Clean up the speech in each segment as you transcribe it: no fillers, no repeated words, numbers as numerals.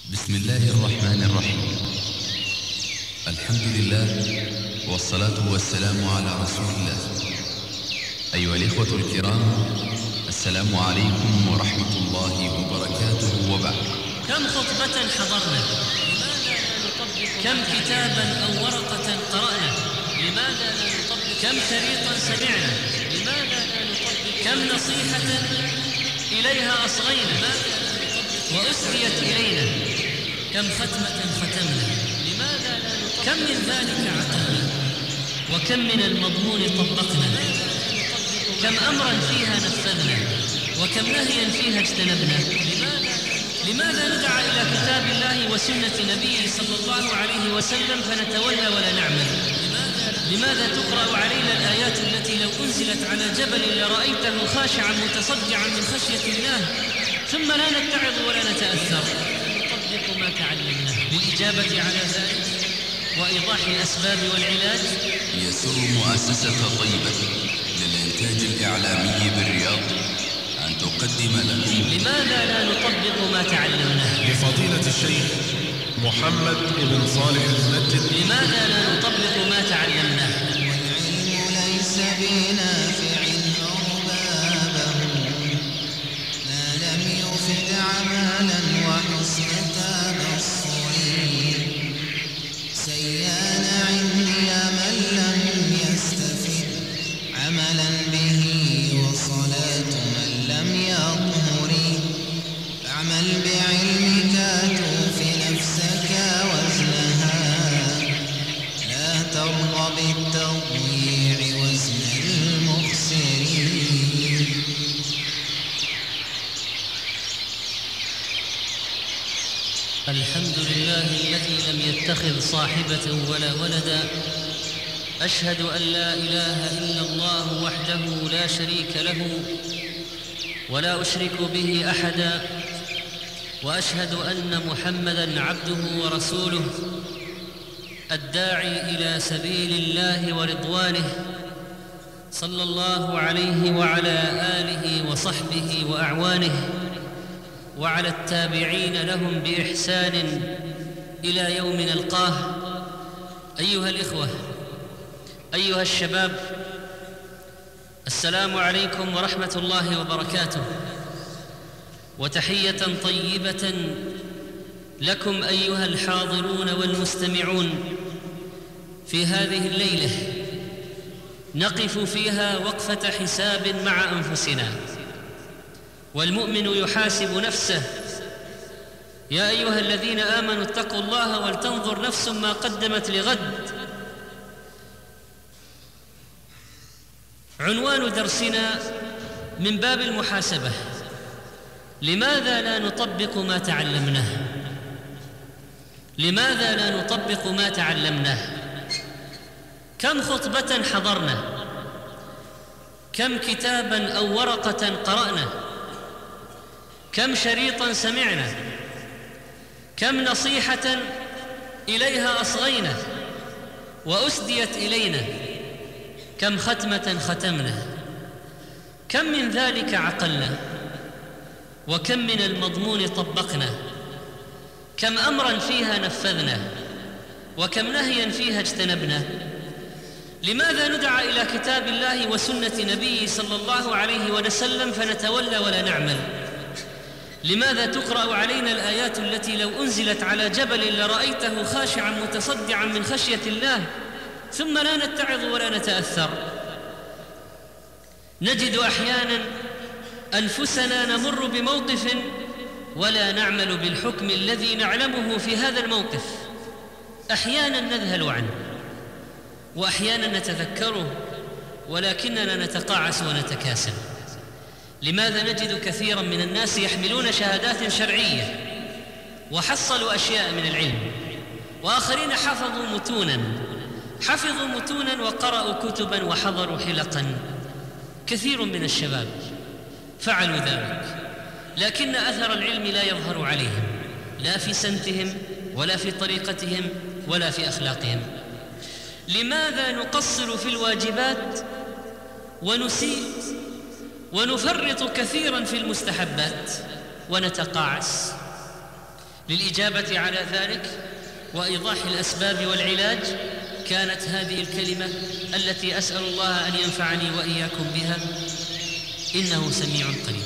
بسم الله الرحمن الرحيم. الحمد لله والصلاة والسلام على رسول الله. أيها الإخوة الكرام، السلام عليكم ورحمة الله وبركاته. وبعد، كم خطبة حضرنا؟ كم كتابا أو ورقة قرأنا؟ لماذا لا نطبق؟ كم شريطا سمعنا؟ لماذا لا نطبق؟ كم نصيحة إليها أصغينا وأسديت إلينا؟ كم ختمة ختمنا؟ لماذا لا نطبق؟ كم من ذلك عقلنا؟ وكم من المضمون طبقنا؟ كم أمرا فيها نفذنا؟ وكم نهيا فيها اجتنبنا؟ لماذا ندعى إلى كتاب الله وسنة نبيه صلى الله عليه وسلم فنتولى ولا نعمل؟ لماذا تقرأ علينا الآيات التي لو أنزلت على جبل لرأيته خاشعا متصدعا من خشية الله ثم لا نتعظ ولا نتأثر؟ نطبق ما تعلمناه. بالإجابة على ذلك وإيضاح الأسباب والعلاج، يسر مؤسسة طيبة للإنتاج الإعلامي بالرياض أن تقدم لكم لماذا لا نطبق ما تعلمناه؟ لفضيلة الشيخ محمد بن صالح المنجد. لماذا لا نطبق ما تعلمناه؟ والعلم ليس بنافع أربابه ما لم يفد عملا وحسن تبصر. سيان عندي من لم يستفد عملا به وصلاة من لم يطهر. اعمل بعلمك توفي نفسك وزنها لا ترضى بالتضييع وزن المخسرين. الحمد لله الذي لم يتخذ صاحبة ولا ولدا. أشهد أن لا إله إلا الله وحده لا شريك له ولا أشرك به أحدا، وأشهد أن محمدًا عبده ورسوله الداعي إلى سبيل الله ورضوانه، صلى الله عليه وعلى آله وصحبه وأعوانه وعلى التابعين لهم بإحسان إلى يوم نلقاه. أيها الإخوة، أيها الشباب، السلام عليكم ورحمة الله وبركاته، وتحية طيبة لكم أيها الحاضرون والمستمعون في هذه الليلة نقف فيها وقفة حساب مع أنفسنا، والمؤمن يحاسب نفسه. يا أيها الذين آمنوا اتقوا الله ولتنظر نفس ما قدمت لغد. عنوان درسنا من باب المحاسبة: لماذا لا نطبق ما تعلمناه؟ لماذا لا نطبق ما تعلمناه؟ كم خطبة حضرنا؟ كم كتابا أو ورقة قرأنا؟ كم شريطا سمعنا؟ كم نصيحة إليها أصغينا وأسديت إلينا؟ كم ختمة ختمنا؟ كم من ذلك عقلنا؟ وكم من المضمون طبقنا؟ كم أمرا فيها نفذنا؟ وكم نهيا فيها اجتنبنا؟ لماذا ندعى إلى كتاب الله وسنة نبيه صلى الله عليه وسلم فنتولى ولا نعمل؟ لماذا تقرأ علينا الآيات التي لو أنزلت على جبل لرأيته خاشعا متصدعا من خشية الله ثم لا نتعظ ولا نتأثر؟ نجد أحيانا أنفسنا نمر بموقف ولا نعمل بالحكم الذي نعلمه في هذا الموقف. أحيانا نذهل عنه وأحيانا نتذكره ولكننا نتقاعس ونتكاسل. لماذا نجد كثيرا من الناس يحملون شهادات شرعية وحصلوا أشياء من العلم، وآخرين حفظوا متونا وقرأوا كتبا وحضروا حلقا؟ كثير من الشباب فعلوا ذلك، لكن أثر العلم لا يظهر عليهم، لا في سمتهم ولا في طريقتهم ولا في أخلاقهم. لماذا نقصر في الواجبات ونسيء ونفرط كثيرا في المستحبات ونتقاعس؟ للإجابة على ذلك وإيضاح الأسباب والعلاج كانت هذه الكلمة التي أسأل الله أن ينفعني وإياكم بها: إنه سميع قريب.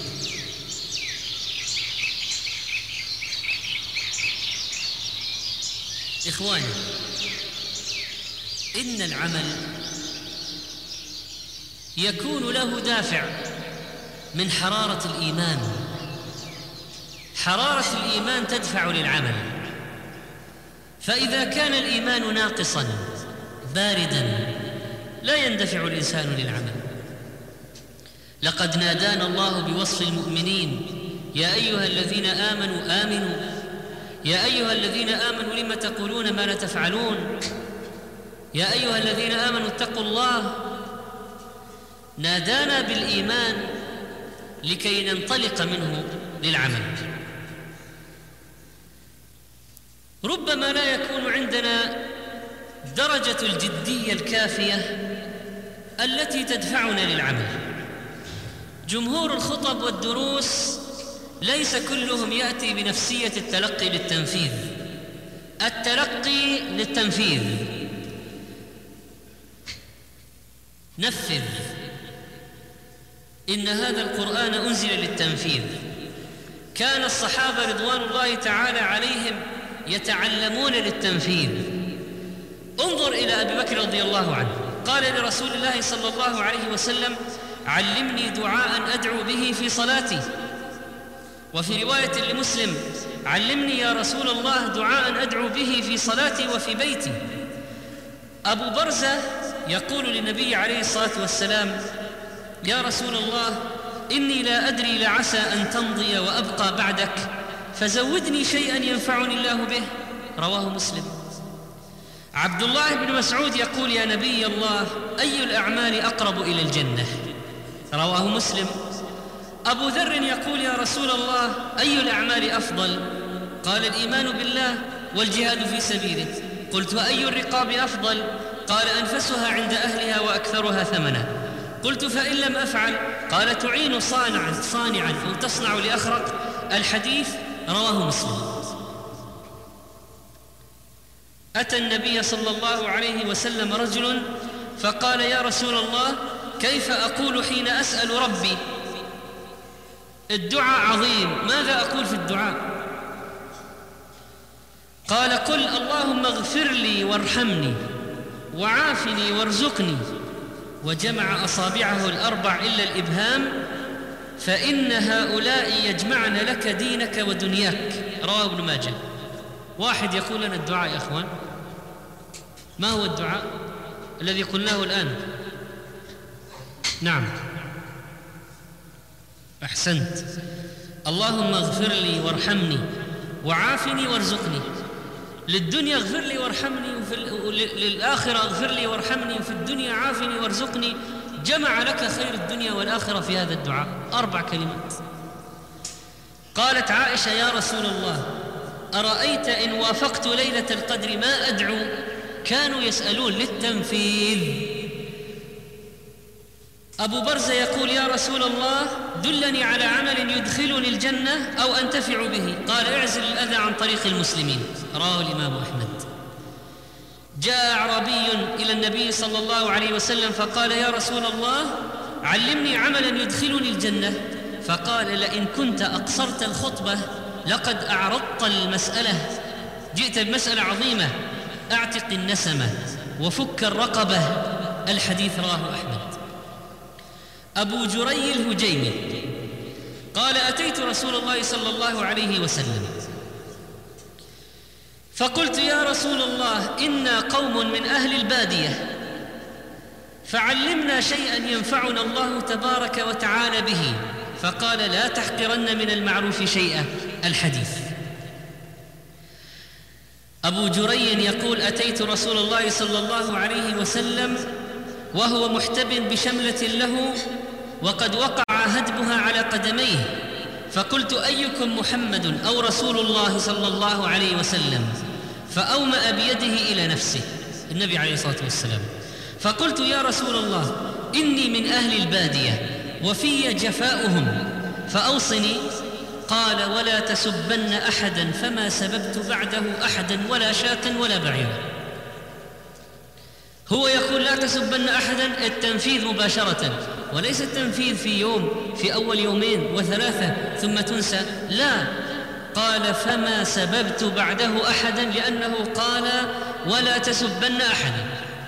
إخواني، إن العمل يكون له دافع من حرارة الإيمان. حرارة الإيمان تدفع للعمل، فإذا كان الإيمان ناقصاً بارداً لا يندفع الإنسان للعمل. لقد نادانا الله بوصف المؤمنين: يا أيها الذين آمنوا آمنوا، يا أيها الذين آمنوا لم تقولون ما لا تفعلون، يا أيها الذين آمنوا اتقوا الله. نادانا بالإيمان لكي ننطلق منه للعمل. ربما لا يكون عندنا درجة الجدية الكافية التي تدفعنا للعمل. جمهور الخطب والدروس ليس كلهم يأتي بنفسية التلقي للتنفيذ. التلقي للتنفيذ، نفذ. إن هذا القرآن أنزل للتنفيذ. كان الصحابة رضوان الله تعالى عليهم يتعلمون للتنفيذ. انظر إلى أبي بكر رضي الله عنه، قال لرسول الله صلى الله عليه وسلم: علمني دعاء أدعو به في صلاتي. وفي رواية لمسلم: علمني يا رسول الله دعاء أدعو به في صلاتي وفي بيتي. أبو برزة يقول للنبي عليه الصلاة والسلام: يا رسول الله، إني لا أدري لعسى أن تمضي وأبقى بعدك، فزودني شيئا ينفعني الله به. رواه مسلم. عبد الله بن مسعود يقول: يا نبي الله، أي الأعمال أقرب إلى الجنة؟ رواه مسلم. أبو ذر يقول: يا رسول الله، أي الأعمال أفضل؟ قال: الإيمان بالله والجهاد في سبيله. قلت: وأي الرقاب أفضل؟ قال: أنفسها عند أهلها وأكثرها ثمنا. قلت: فإن لم أفعل؟ قال: تعين صانعا أو تصنع لأخرق. الحديث رواه مسلم. أتى النبي صلى الله عليه وسلم رجل فقال: يا رسول الله، كيف أقول حين أسأل ربي؟ الدعاء عظيم، ماذا أقول في الدعاء؟ قال: قل اللهم اغفر لي وارحمني وعافني وارزقني، وجمع أصابعه الأربع إلا الإبهام، فإن هؤلاء يجمعن لك دينك ودنياك. رواه ابن ماجه. واحد يقول لنا الدعاء يا أخوان. ما هو الدعاء الذي قلناه الآن؟ نعم، أحسنت. اللهم اغفر لي وارحمني وعافني وارزقني. للدنيا اغفر لي وارحمني، للآخرة اغفر لي وارحمني، وفي الدنيا عافني وارزقني. جمع لك خير الدنيا والآخرة في هذا الدعاء، 4 كلمات. قالت عائشة: يا رسول الله، أرأيت إن وافقت ليلة القدر ما أدعو؟ كانوا يسألون للتنفيذ. أبو برزة يقول: يا رسول الله، دلني على عمل يدخلني الجنة أو أنتفع به. قال: اعزل الأذى عن طريق المسلمين. رواه الإمام أحمد. جاء أعرابي إلى النبي صلى الله عليه وسلم فقال: يا رسول الله، علمني عملا يدخلني الجنة. فقال: لئن كنت أقصرت الخطبة لقد أعرضت المسألة. جئت بمسألة عظيمة: أعتق النسمة وفك الرقبة. الحديث رواه أحمد. أبو جري الهجيمي قال: أتيت رسول الله صلى الله عليه وسلم فقلت: يا رسول الله، إنا قوم من أهل البادية، فعلمنا شيئا ينفعنا الله تبارك وتعالى به. فقال: لا تحقرن من المعروف شيئا. الحديث. أبو جري يقول: أتيت رسول الله صلى الله عليه وسلم وهو محتب بشملة له وقد وقع هدبها على قدميه، فقلت: أيكم محمد أو رسول الله صلى الله عليه وسلم؟ فأومأ بيده إلى نفسه، النبي عليه الصلاة والسلام. فقلت: يا رسول الله، إني من أهل البادية وفي جفاؤهم، فأوصني. قال ولا تسبن أحدا فما سببت بعده أحدا ولا شاة ولا بعيرا. هو يقول لا تسبن أحدا التنفيذ مباشرة، وليس التنفيذ في يوم، في أول يومين وثلاثة ثم تنسى، لا، قال فما سببت بعده أحدا، لأنه قال ولا تسبن أحدا.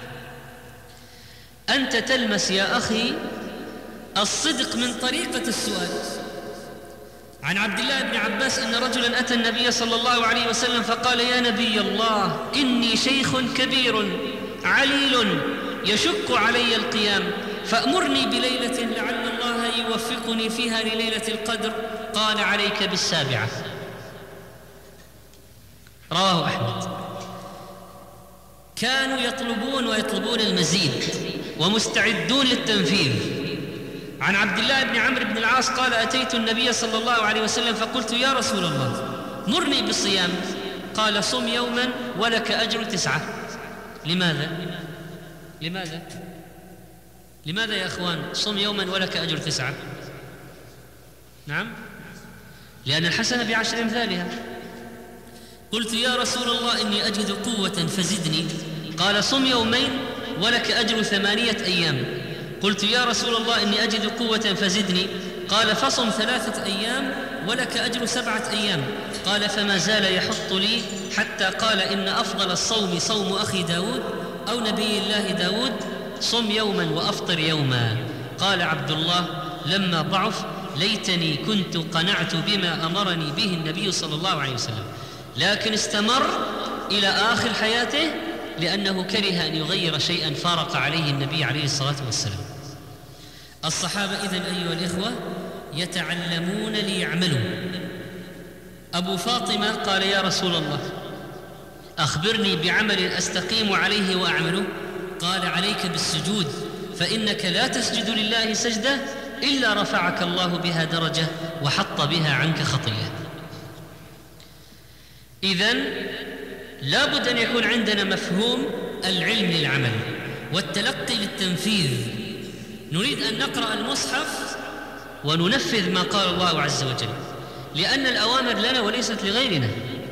أنت تلمس يا أخي الصدق من طريقة السؤال. عن عبد الله بن عباس أن رجلا أتى النبي صلى الله عليه وسلم فقال يا نبي الله إني شيخ كبير عليل يشق علي القيام فأمرني بليلة لعل الله يوفقني فيها لليلة القدر. قال عليك بالسابعة. رواه أحمد. كانوا يطلبون ويطلبون المزيد ومستعدون للتنفيذ. عن عبد الله بن عمرو بن العاص قال أتيت النبي صلى الله عليه وسلم فقلت يا رسول الله مرني بالصيام. قال صم يوما ولك أجر 9. لماذا؟ لماذا؟ لماذا يا أخوان صم يوما ولك أجر 9؟ نعم، لأن الحسنة ب10 أمثالها. قلت يا رسول الله إني أجد قوة فزدني. قال صم يومين ولك أجر 8 أيام. قلت يا رسول الله إني أجد قوة فزدني. قال فصم 3 أيام ولك أجر 7 أيام. قال فما زال يحط لي حتى قال إن أفضل الصوم صوم أخي داود أو نبي الله داود صم يوما وأفطر يوما. قال عبد الله لما ضعف ليتني كنت قنعت بما أمرني به النبي صلى الله عليه وسلم، لكن استمر إلى آخر حياته لأنه كره أن يغير شيئا فارق عليه النبي عليه الصلاة والسلام. الصحابة إذن أيها الإخوة يتعلمون ليعملوا. أبو فاطمة قال يا رسول الله أخبرني بعمل أستقيم عليه وأعمله. قال عليك بالسجود، فإنك لا تسجد لله سجدة إلا رفعك الله بها درجة وحط بها عنك خطيئة. إذن لابد أن يكون عندنا مفهوم العلم للعمل والتلقي للتنفيذ. نريد أن نقرأ المصحف وننفذ ما قال الله عز وجل، لأن الأوامر لنا وليست لغيرنا.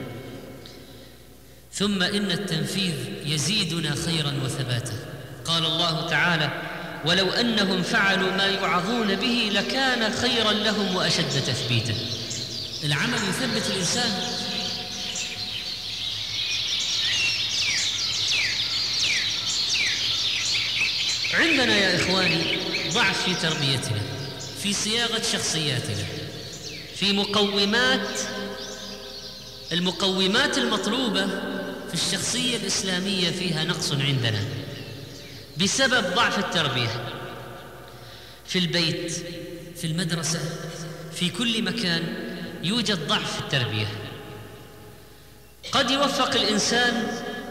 ثم إن التنفيذ يزيدنا خيرا وثباتا. قال الله تعالى ولو أنهم فعلوا ما يوعظون به لكان خيرا لهم وأشد تثبيتا. العمل يثبت الإنسان. عندنا يا إخواني ضعف في تربيتنا، في صياغة شخصياتنا، في المقومات المطلوبة في الشخصية الإسلامية فيها نقص عندنا بسبب ضعف التربية. في البيت، في المدرسة، في كل مكان يوجد ضعف في التربية. قد يوفق الإنسان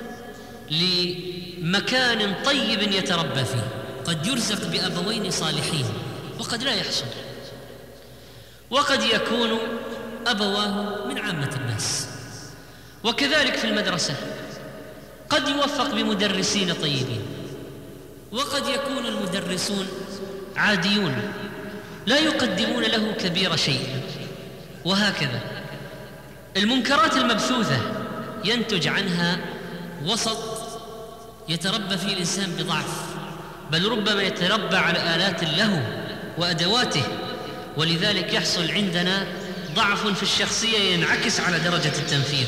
لمكان طيب يتربى فيه، قد يرزق بأبوين صالحين وقد لا يحصل، وقد يكون أبواه من عامة الناس. وكذلك في المدرسة قد يوفق بمدرسين طيبين، وقد يكون المدرسون عاديون لا يقدمون له كبير شيء. وهكذا المنكرات المبثوثة ينتج عنها وسط يتربى فيه الإنسان بضعف، بل ربما يتربى على آلات اللهو وأدواته، ولذلك يحصل عندنا ضعف في الشخصية ينعكس على درجة التنفيذ.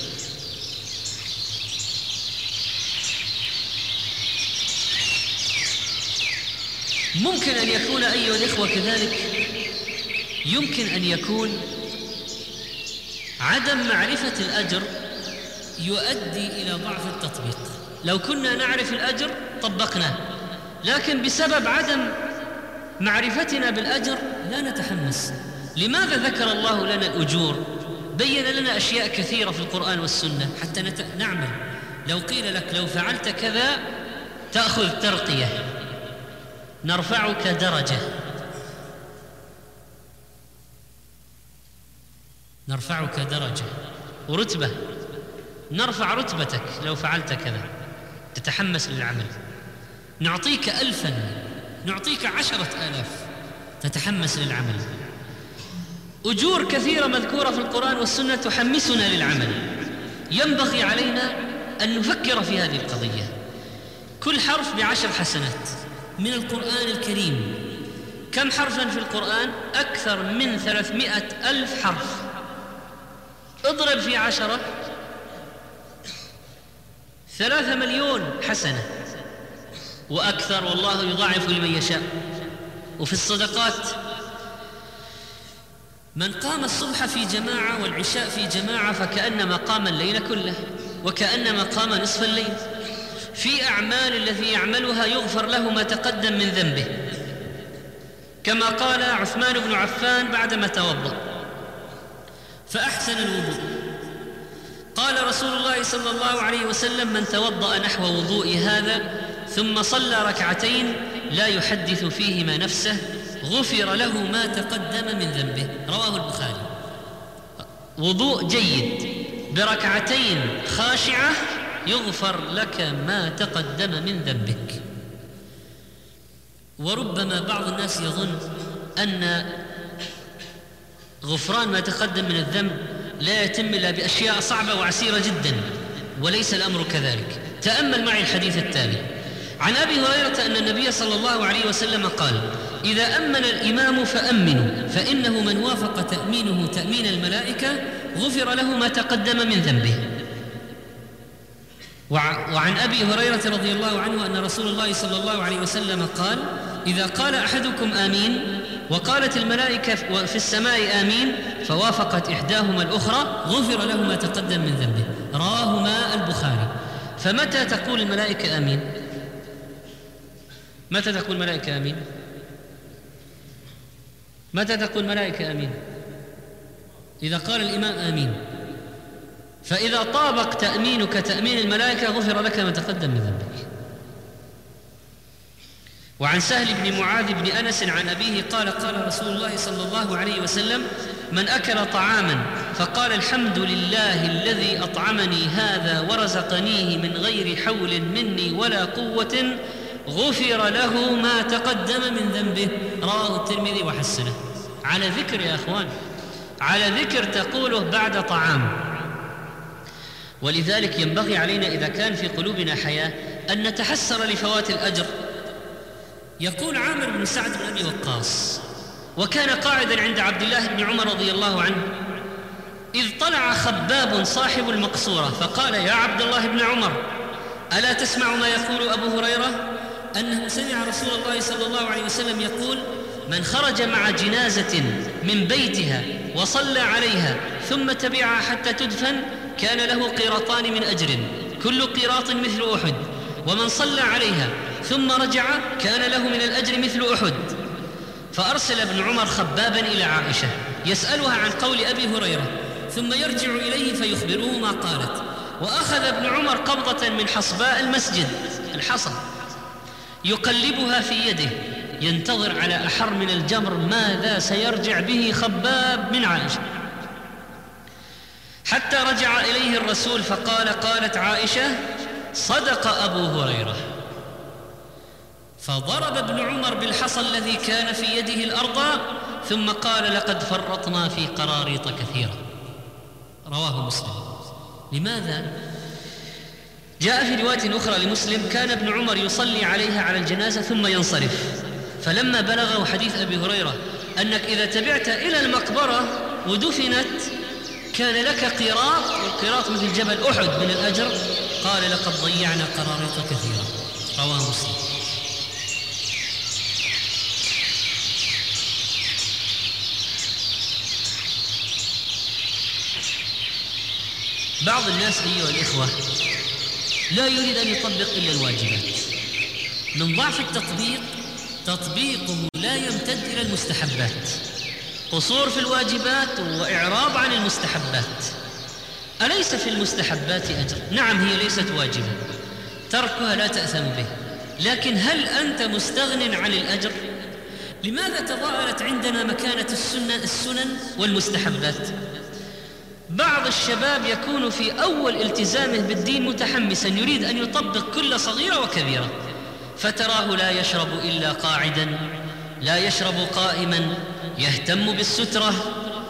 ممكن أن يكون أيها الإخوة كذلك، يمكن أن يكون عدم معرفة الأجر يؤدي إلى ضعف التطبيق. لو كنا نعرف الأجر طبقناه، لكن بسبب عدم معرفتنا بالأجر لا نتحمس. لماذا ذكر الله لنا الأجور؟ بين لنا أشياء كثيرة في القرآن والسنة حتى نعمل. لو قيل لك لو فعلت كذا تأخذ ترقية، نرفعك درجة، نرفعك درجة ورتبة، نرفع رتبتك لو فعلت كذا، تتحمس للعمل. نعطيك 1000، نعطيك 10,000، تتحمس للعمل. أجور كثيرة مذكورة في القرآن والسنة تحمسنا للعمل. ينبغي علينا أن نفكر في هذه القضية. كل حرف ب10 حسنات من القرآن الكريم. كم حرفاً في القرآن؟ أكثر من 300,000 حرف. اضرب في 10 3 مليون حسنة وأكثر، والله يضاعف لمن يشاء. وفي الصدقات من قام الصبح في جماعة والعشاء في جماعة فكأنما قام الليل كله وكأنما قام نصف الليل. في أعمال الذي يعملها يغفر له ما تقدم من ذنبه، كما قال عثمان بن عفان بعدما توضأ فأحسن الوضوء، قال رسول الله صلى الله عليه وسلم: من توضأ نحو وضوء هذا ثم صلى ركعتين لا يحدث فيهما نفسه غفر له ما تقدم من ذنبه. رواه البخاري. وضوء جيد بركعتين خاشعة يغفر لك ما تقدم من ذنبك. وربما بعض الناس يظن أن غفران ما تقدم من الذنب لا يتم إلا بأشياء صعبة وعسيرة جدا، وليس الأمر كذلك. تأمل معي الحديث التالي عن أبي هريرة أن النبي صلى الله عليه وسلم قال: إذا أمن الإمام فأمنوا فإنه من وافق تأمينه تأمين الملائكة غفر له ما تقدم من ذنبه. وعن أبي هريرة رضي الله عنه أن رسول الله صلى الله عليه وسلم قال: إذا قال أحدكم آمين وقالت الملائكة في السماء آمين فوافقت إحداهما الأخرى غفر له ما تقدم من ذنبه. رواهما البخاري. فمتى تقول الملائكة آمين؟ متى تقول الملائكة آمين؟ متى تقول الملائكة آمين؟ إذا قال الإمام آمين. فإذا طابق تأمينك تأمين الملائكة غفر لك ما تقدم من ذنبك. وعن سهل بن معاذ بن أنس عن أبيه قال: قال رسول الله صلى الله عليه وسلم: من أكل طعاما فقال الحمد لله الذي أطعمني هذا ورزقنيه من غير حول مني ولا قوة غفر له ما تقدم من ذنبه. رواه الترمذي وحسنه. على ذكر يا أخوان، على ذكر تقوله بعد طعام. ولذلك ينبغي علينا إذا كان في قلوبنا حياة أن نتحسر لفوات الأجر. يقول عامر بن سعد بن أبي وقاص وكان قاعدا عند عبد الله بن عمر رضي الله عنه: إذ طلع خباب صاحب المقصورة فقال: يا عبد الله بن عمر، ألا تسمع ما يقول أبو هريرة؟ أنه سمع رسول الله صلى الله عليه وسلم يقول: من خرج مع جنازة من بيتها وصلى عليها ثم تبعها حتى تدفن كان له قيراطان من أجر كل قيراط مثل أحد، ومن صلى عليها ثم رجع كان له من الأجر مثل أحد. فأرسل ابن عمر خبابا إلى عائشة يسألها عن قول أبي هريرة، ثم يرجع إليه فيخبره ما قالت. وأخذ ابن عمر قبضة من حصباء المسجد، الحصى، يقلبها في يده ينتظر على أحر من الجمر ماذا سيرجع به خباب من عائشة، حتى رجع إليه الرسول فقال: قالت عائشة: صدق أبو هريرة. فضرب ابن عمر بالحصى الذي كان في يده الأرض ثم قال: لقد فرطنا في قراريط كثيرة. رواه مسلم. لماذا؟ جاء في رواية أخرى لمسلم: كان ابن عمر يصلي عليها على الجنازة ثم ينصرف، فلما بلغه حديث أبي هريرة أنك إذا تبعت إلى المقبرة ودفنت كان لك قيراط، والقيراط مثل جبل أحد من الأجر، قال: لقد ضيعنا قراريط كثيرة. رواه مسلم. بعض الناس أيها الإخوة لا يريد أن يطبق إلا الواجبات. من ضعف التطبيق تطبيقه لا يمتد إلى المستحبات، قصور في الواجبات وإعراض عن المستحبات. أليس في المستحبات أجر؟ نعم، هي ليست واجبة، تركها لا تأثم به، لكن هل أنت مستغن عن الأجر؟ لماذا تضاءلت عندنا مكانة السنن والمستحبات؟ بعض الشباب يكون في أول التزامه بالدين متحمسا يريد أن يطبق كل صغيرة وكبيرة، فتراه لا يشرب إلا قاعدا، لا يشرب قائما، يهتم بالسترة،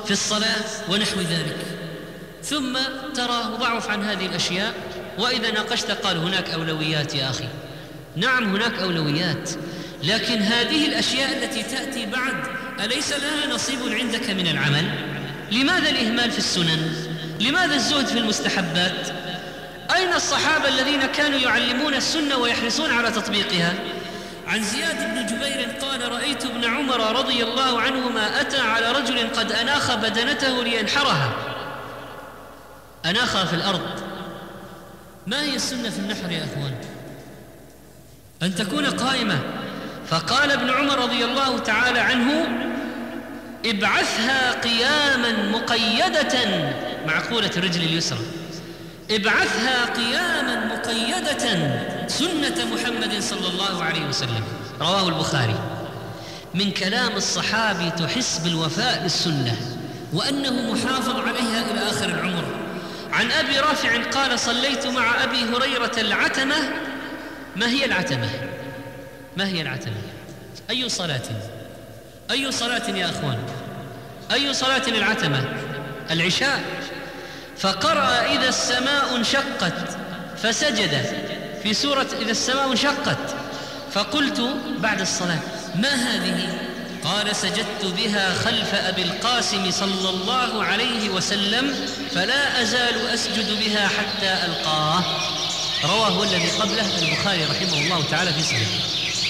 في الصلاة ونحو ذلك. ثم تراه ضعف عن هذه الأشياء، وإذا ناقشت قال هناك أولويات يا أخي. نعم هناك أولويات، لكن هذه الأشياء التي تأتي بعد أليس لها نصيب عندك من العمل؟ لماذا الإهمال في السنن؟ لماذا الزهد في المستحبات؟ أين الصحابة الذين كانوا يعلمون السنة ويحرصون على تطبيقها؟ عن زياد بن جبير قال: رأيت ابن عمر رضي الله عنهما أتى على رجل قد أناخ بدنته لينحرها، أناخها في الأرض. ما هي السنة في النحر يا أخوان؟ أن تكون قائمة. فقال ابن عمر رضي الله تعالى عنه: ابعثها قياما مقيدة، معقولة الرجل اليسرى، ابعثها قياما مقيدة سنة محمد صلى الله عليه وسلم. رواه البخاري. من كلام الصحابي تحس بالوفاء للسنة وأنه محافظ عليها إلى آخر العمر. عن أبي رافع قال: صليت مع أبي هريرة العتمة. ما هي العتمة؟ ما هي العتمة؟ أي صلاة؟ أي صلاة يا أخوان؟ أي صلاة العتمة؟ العشاء. فقرأ: إذا السماء انشقت، فسجد في سورة إذا السماء انشقت. فقلت بعد الصلاة: ما هذه؟ قال: سجدت بها خلف أبي القاسم صلى الله عليه وسلم، فلا أزال أسجد بها حتى ألقاه. رواه الذي قبله البخاري رحمه الله تعالى في صحيحه.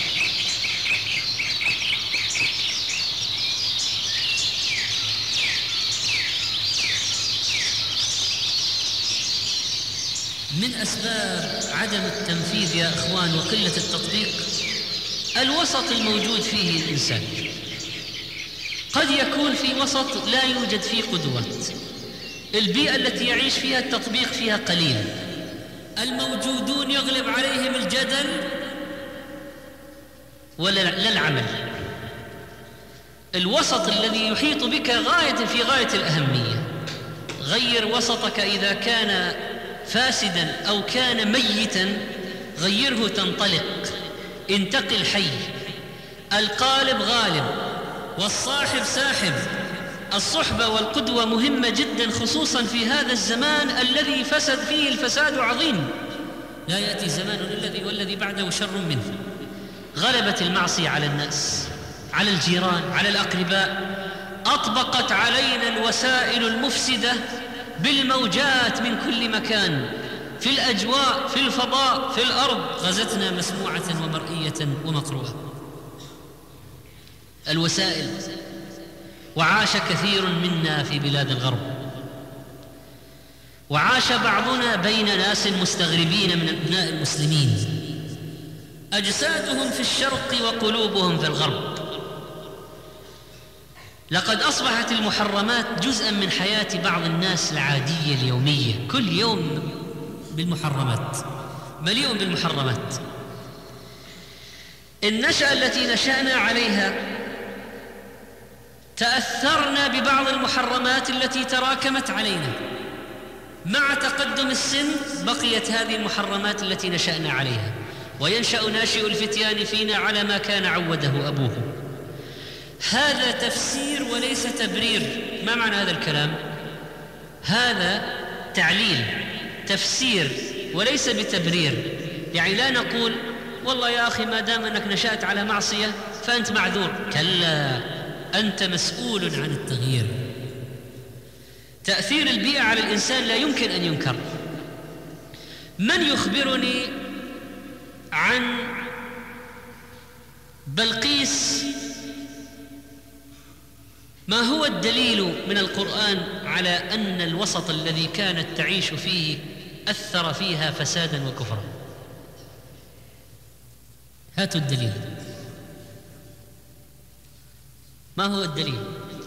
من أسباب عدم التنفيذ يا أخوان وقلة التطبيق الوسط الموجود فيه الإنسان. قد يكون في وسط لا يوجد فيه قدوات، البيئة التي يعيش فيها التطبيق فيها قليل، الموجودون يغلب عليهم الجدل ولا العمل. الوسط الذي يحيط بك في غاية الأهمية. غير وسطك إذا كان فاسدا أو كان ميتا، غيره تنطلق، انتقل حي. القالب غالب والصاحب ساحب. الصحبة والقدوة مهمة جدا، خصوصا في هذا الزمان الذي فسد فيه الفساد عظيم. لا يأتي زمان إلا والذي بعده شر منه. غلبت المعصية على الناس، على الجيران، على الأقرباء. أطبقت علينا الوسائل المفسدة بالموجات من كل مكان، في الأجواء، في الفضاء، في الأرض. غزتنا مسموعة ومرئية ومقروءة الوسائل. وعاش كثير منا في بلاد الغرب، وعاش بعضنا بين ناس مستغربين من أبناء المسلمين، أجسادهم في الشرق وقلوبهم في الغرب. لقد أصبحت المحرمات جزءاً من حياة بعض الناس العادية اليومية. كل يوم بالمحرمات، مليء بالمحرمات. النشأة التي نشأنا عليها تأثرنا ببعض المحرمات التي تراكمت علينا. مع تقدم السن بقيت هذه المحرمات التي نشأنا عليها، وينشأ ناشئ الفتيان فينا على ما كان عوده أبوه. هذا تفسير وليس تبرير. ما معنى هذا الكلام؟ هذا تعليل، تفسير وليس بتبرير. يعني لا نقول والله يا أخي ما دام أنك نشأت على معصية فأنت معذور. كلا، أنت مسؤول عن التغيير. تأثير البيئة على الإنسان لا يمكن أن ينكر. من يخبرني عن بلقيس؟ ما هو الدليل من القرآن على أن الوسط الذي كانت تعيش فيه أثر فيها فسادا وكفرا؟ هاتوا الدليل. ما هو الدليل؟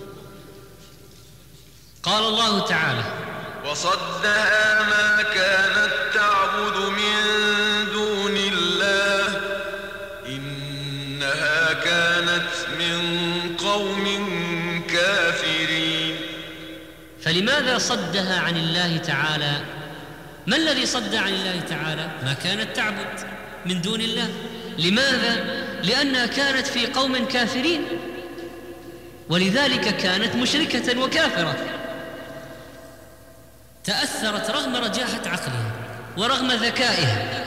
قال الله تعالى: وصدها ما كانت تعبد من دون الله إنها كانت من قوم كافرين. فلماذا صدها عن الله تعالى؟ ما الذي صد عن الله تعالى؟ ما كانت تعبد من دون الله. لماذا؟ لأنها كانت في قوم كافرين. ولذلك كانت مشركة وكافرة، تأثرت رغم رجاحة عقلها ورغم ذكائها،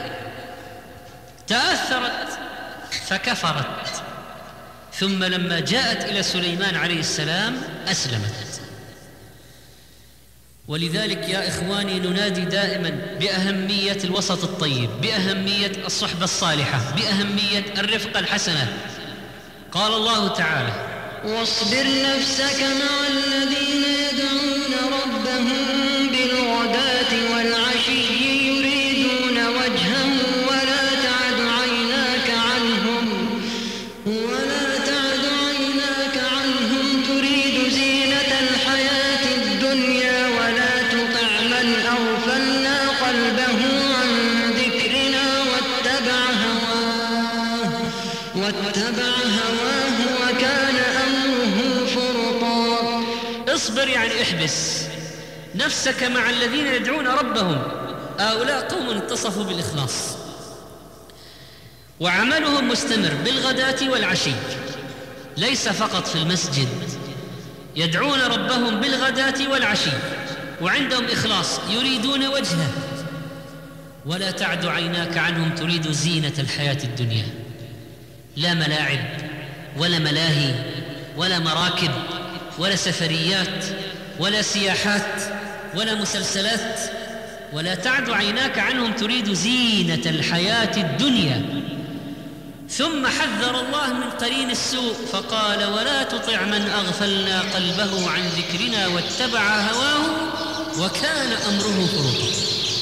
تأثرت فكفرت، ثم لما جاءت إلى سليمان عليه السلام أسلمت. ولذلك يا إخواني ننادي دائما بأهمية الوسط الطيب، بأهمية الصحبة الصالحة، بأهمية الرفقة الحسنة. قال الله تعالى: واصبر نفسك مع الذين يدعون ربهم بالغداة والعشي يريدون وجهه ولا تعد عيناك عنهم تريد زينة الحياة الدنيا ولا تطع من أغفلنا قلبه عن ذكرنا واتبع هواه وكان أمره فرطا. اصبر يعني احبس نفسك مع الذين يدعون ربهم، هؤلاء قوم اتصفوا بالإخلاص وعملهم مستمر بالغداة والعشي، ليس فقط في المسجد، يدعون ربهم بالغداة والعشي وعندهم إخلاص يريدون وجهه. ولا تعد عيناك عنهم تريد زينة الحياة الدنيا، لا ملاعب ولا ملاهي ولا مراكب ولا سفريات ولا سياحات ولا مسلسلات. ولا تعد عيناك عنهم تريد زينة الحياة الدنيا. ثم حذر الله من قرين السوء فقال: ولا تطع من أغفلنا قلبه عن ذكرنا واتبع هواه وكان أمره فرطا.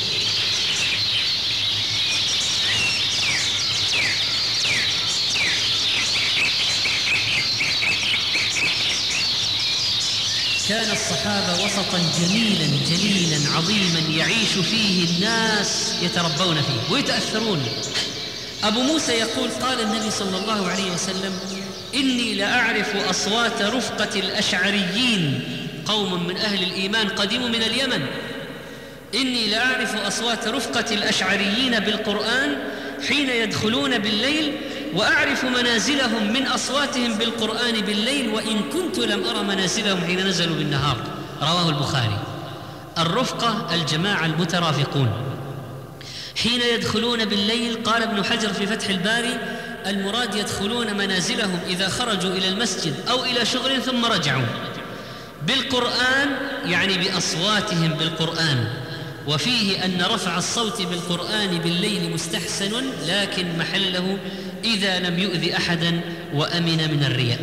كان الصحابة وسطا جليلا عظيما يعيش فيه الناس يتربون فيه ويتأثرون. أبو موسى يقول: قال النبي صلى الله عليه وسلم: إني لأعرف أصوات رفقة الأشعريين، قوم من أهل الإيمان قدموا من اليمن. إني لأعرف أصوات رفقة الأشعريين بالقرآن حين يدخلون بالليل، وأعرف منازلهم من أصواتهم بالقرآن بالليل، وإن كنت لم أرى منازلهم حين نزلوا بالنهار. رواه البخاري. الرفقة الجماعة المترافقون. حين يدخلون بالليل، قال ابن حجر في فتح الباري: المراد يدخلون منازلهم إذا خرجوا إلى المسجد أو إلى شغل ثم رجعوا. بالقرآن يعني بأصواتهم بالقرآن. وفيه أن رفع الصوت بالقرآن بالليل مستحسن، لكن محله إذا لم يؤذي أحدا وأمن من الرياء.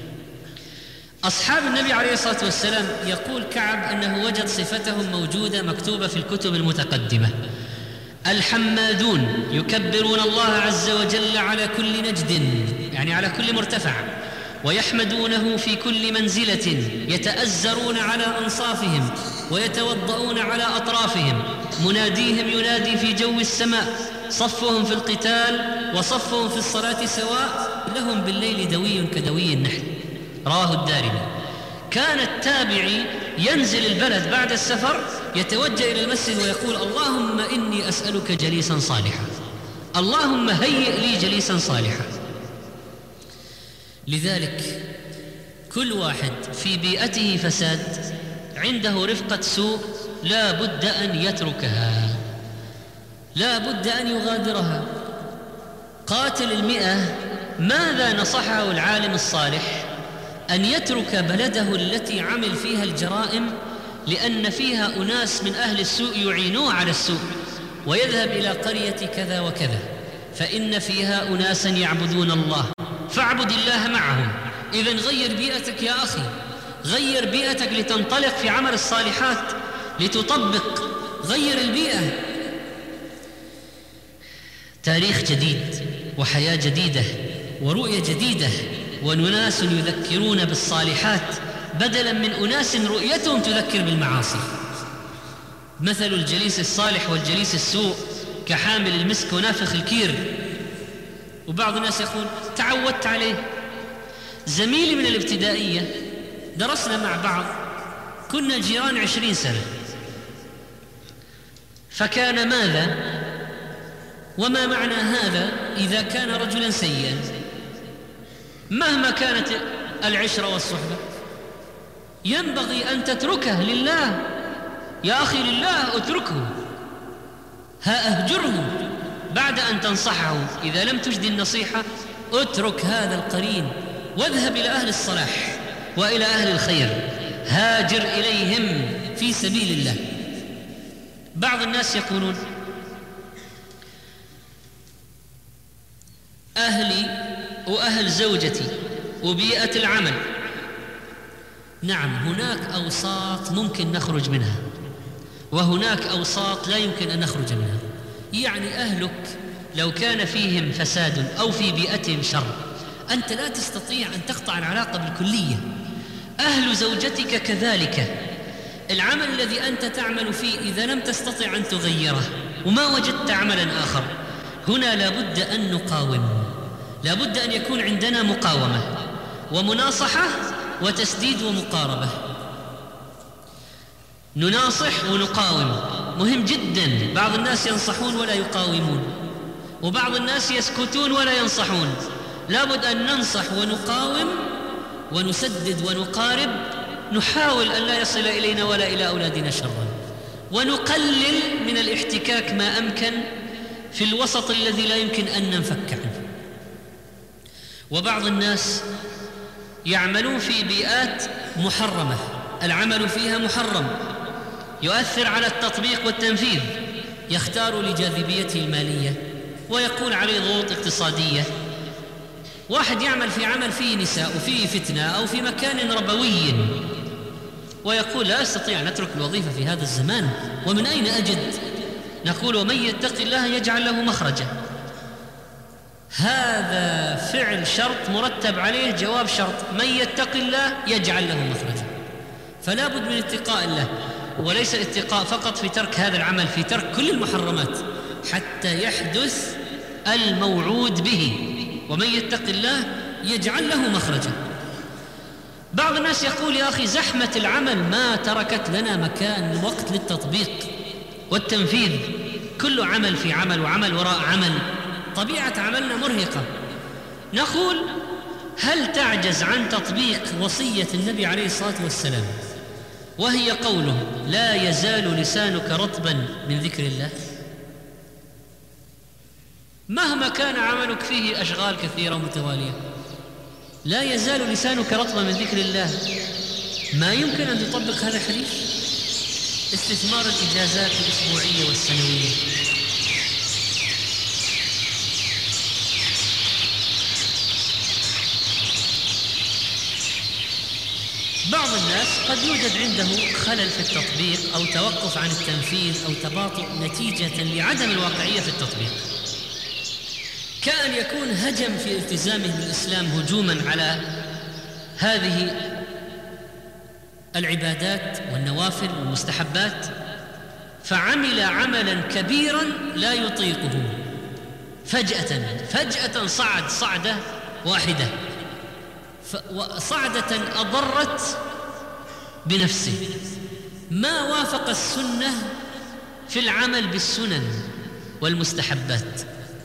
أصحاب النبي عليه الصلاة والسلام يقول كعب أنه وجد صفتهم موجودة مكتوبة في الكتب المتقدمة: الحمادون يكبرون الله عز وجل على كل نجد، يعني على كل مرتفع، ويحمدونه في كل منزلة، يتأزرون على أنصافهم ويتوضؤون على أطرافهم، مناديهم ينادي في جو السماء، صفهم في القتال وصفهم في الصلاة سواء، لهم بالليل دوي كدوي النحل. رواه الدارمي. كان التابعي ينزل البلد بعد السفر يتوجه إلى المسجد ويقول: اللهم إني أسألك جليسا صالحا، اللهم هيئ لي جليسا صالحا. لذلك كل واحد في بيئته فساد عنده رفقة سوء لا بد أن يتركها، لا بد أن يغادرها. قاتل 100 ماذا نصحه العالم الصالح؟ أن يترك بلده التي عمل فيها الجرائم، لأن فيها أناس من أهل السوء يعينوه على السوء، ويذهب إلى قرية كذا وكذا فإن فيها أناسا يعبدون الله فاعبد الله معهم. إذن غير بيئتك يا أخي، غير بيئتك لتنطلق في عمل الصالحات، لتطبق، غير البيئة. تاريخ جديد وحياة جديدة ورؤية جديدة، وناس يذكرون بالصالحات بدلا من أناس رؤيتهم تذكر بالمعاصي. مثل الجليس الصالح والجليس السوء كحامل المسك ونافخ الكير. وبعض الناس يقول: تعودت عليه. زميلي من الابتدائية درسنا مع بعض، كنا جيران 20 سنة، فكان ماذا؟ وما معنى هذا إذا كان رجلا سيئا؟ مهما كانت العشرة والصحبة، ينبغي أن تتركه لله. يا أخي لله اتركه، أهجره بعد أن تنصحه. إذا لم تجدي النصيحة اترك هذا القرين واذهب إلى أهل الصلاح وإلى أهل الخير، هاجر إليهم في سبيل الله. بعض الناس يقولون أهلي وأهل زوجتي وبيئة العمل. نعم، هناك أوساط ممكن نخرج منها، وهناك أوساط لا يمكن أن نخرج منها. يعني أهلك لو كان فيهم فساد أو في بيئتهم شر، أنت لا تستطيع أن تقطع العلاقة بالكلية. أهل زوجتك كذلك. العمل الذي أنت تعمل فيه إذا لم تستطع أن تغيره وما وجدت عملا آخر، هنا لابد أن نقاوم، لابد أن يكون عندنا مقاومة ومناصحة وتسديد ومقاربة. نناصح ونقاوم، مهم جدا. بعض الناس ينصحون ولا يقاومون، وبعض الناس يسكتون ولا ينصحون. لابد أن ننصح ونقاوم ونسدد ونقارب، نحاول أن لا يصل إلينا ولا إلى أولادنا شرا، ونقلل من الاحتكاك ما أمكن في الوسط الذي لا يمكن أن ننفك عنه. وبعض الناس يعملون في بيئات محرمة، العمل فيها محرم، يؤثر على التطبيق والتنفيذ، يختار لجاذبيته المالية ويكون عليه ضغوط اقتصادية. واحد يعمل في عمل فيه نساء وفيه فتنة أو في مكان ربوي ويقول لا أستطيع أن أترك الوظيفة في هذا الزمان، ومن أين أجد؟ نقول ومن يتق الله يجعل له مخرجا. هذا فعل شرط مرتب عليه جواب شرط، من يتق الله يجعل له مخرجا. فلا بد من اتقاء الله، وليس الاتقاء فقط في ترك هذا العمل، في ترك كل المحرمات حتى يحدث الموعود به، ومن يتق الله يجعل له مخرجا. بعض الناس يقول يا أخي زحمة العمل ما تركت لنا مكان وقت للتطبيق والتنفيذ، كل عمل في عمل وعمل وراء عمل، طبيعة عملنا مرهقة. نقول هل تعجز عن تطبيق وصية النبي عليه الصلاة والسلام وهي قوله لا يزال لسانك رطبا من ذكر الله؟ مهما كان عملك فيه أشغال كثيرة ومتوالية، لا يزال لسانك رطبا من ذكر الله. ما يمكن أن تطبق هذا الحديث؟ استثمار الإجازات الأسبوعية والسنوية، بعض الناس قد يوجد عنده خلل في التطبيق أو توقف عن التنفيذ أو تباطؤ نتيجة لعدم الواقعية في التطبيق، كأن يكون هجم في التزامه بالإسلام هجوما على هذه العبادات والنوافل والمستحبات، فعمل عملا كبيرا لا يطيقه، فجأة صعد صعدة واحدة، صعدة أضرت بنفسه، ما وافق السنة في العمل بالسنن والمستحبات.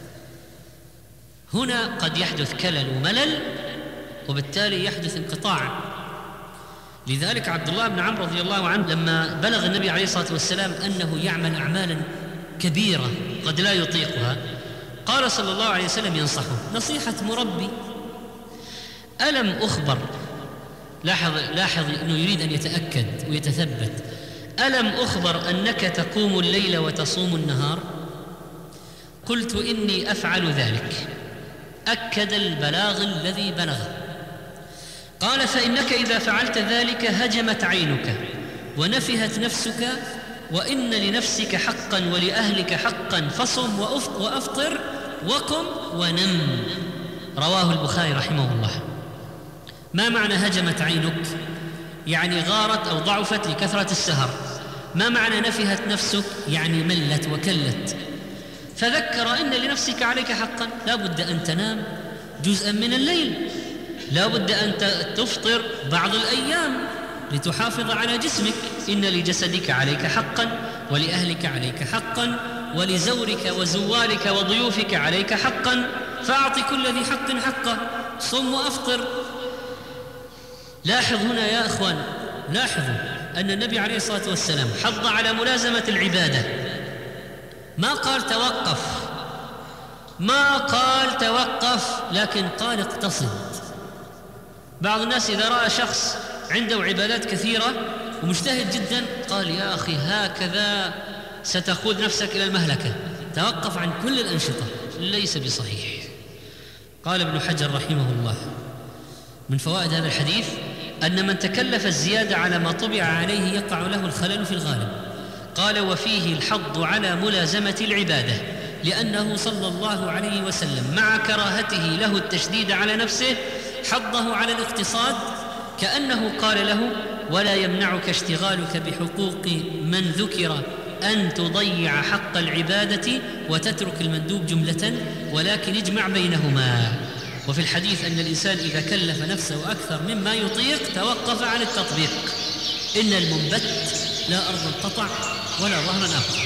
هنا قد يحدث كلل وملل، وبالتالي يحدث انقطاع. لذلك عبد الله بن عمرو رضي الله عنه لما بلغ النبي عليه الصلاة والسلام أنه يعمل أعمالا كبيرة قد لا يطيقها، قال صلى الله عليه وسلم ينصحه نصيحة مربي: ألم أخبر، لاحظ أنه يريد أن يتأكد ويتثبت، ألم أخبر أنك تقوم الليل وتصوم النهار؟ قلت إني أفعل ذلك. أكد البلاغ الذي بلغه. قال: فإنك إذا فعلت ذلك هجمت عينك ونفهت نفسك، وإن لنفسك حقا ولأهلك حقا، فصم وأفطر وقم ونم. رواه البخاري رحمه الله. ما معنى هجمت عينك؟ يعني غارت أو ضعفت لكثرة السهر. ما معنى نفهت نفسك؟ يعني ملت وكلت. فذكر إن لنفسك عليك حقا، لا بد أن تنام جزءا من الليل، لا بد أن تفطر بعض الأيام لتحافظ على جسمك، إن لجسدك عليك حقا، ولأهلك عليك حقا، ولزورك وزوارك وضيوفك عليك حقا، فأعط كل ذي حق حقه، صم وأفطر. لاحظ هنا يا أخوان، لاحظوا أن النبي عليه الصلاة والسلام حض على ملازمة العبادة، ما قال توقف، ما قال توقف، لكن قال اقتصد. بعض الناس إذا رأى شخص عنده عبادات كثيرة ومجتهد جدا قال يا أخي هكذا ستقود نفسك إلى المهلكة، توقف عن كل الأنشطة. ليس بصحيح. قال ابن حجر رحمه الله من فوائد هذا الحديث أن من تكلف الزيادة على ما طبع عليه يقع له الخلل في الغالب. قال وفيه الحض على ملازمة العبادة، لأنه صلى الله عليه وسلم مع كراهته له التشديد على نفسه حضه على الاقتصاد، كأنه قال له ولا يمنعك اشتغالك بحقوق من ذكر أن تضيع حق العبادة وتترك المندوب جملة، ولكن اجمع بينهما. وفي الحديث أن الإنسان إذا كلف نفسه أكثر مما يطيق توقف عن التطبيق. إن المنبت لا أرض قطع ولا ظهرا أقطع.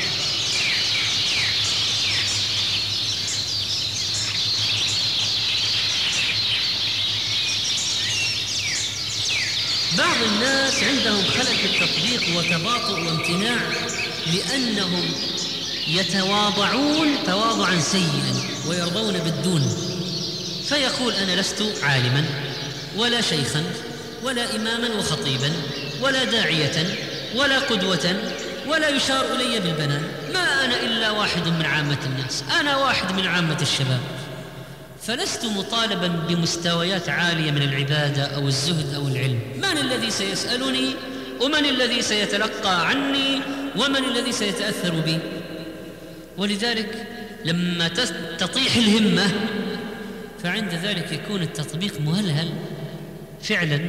بعض الناس عندهم خلل في التطبيق وتباطؤ وامتناع لأنهم يتواضعون تواضعا سيئا ويرضون بالدون، فيقول أنا لست عالما ولا شيخا ولا إماما وخطيبا ولا داعية ولا قدوة ولا يشار إلي بالبنان، ما أنا إلا واحد من عامة الناس، أنا واحد من عامة الشباب، فلست مطالبا بمستويات عالية من العبادة أو الزهد أو العلم. من الذي سيسألني ومن الذي سيتلقى عني ومن الذي سيتأثر بي؟ ولذلك لما تطيح الهمة فعند ذلك يكون التطبيق مهلهل فعلا.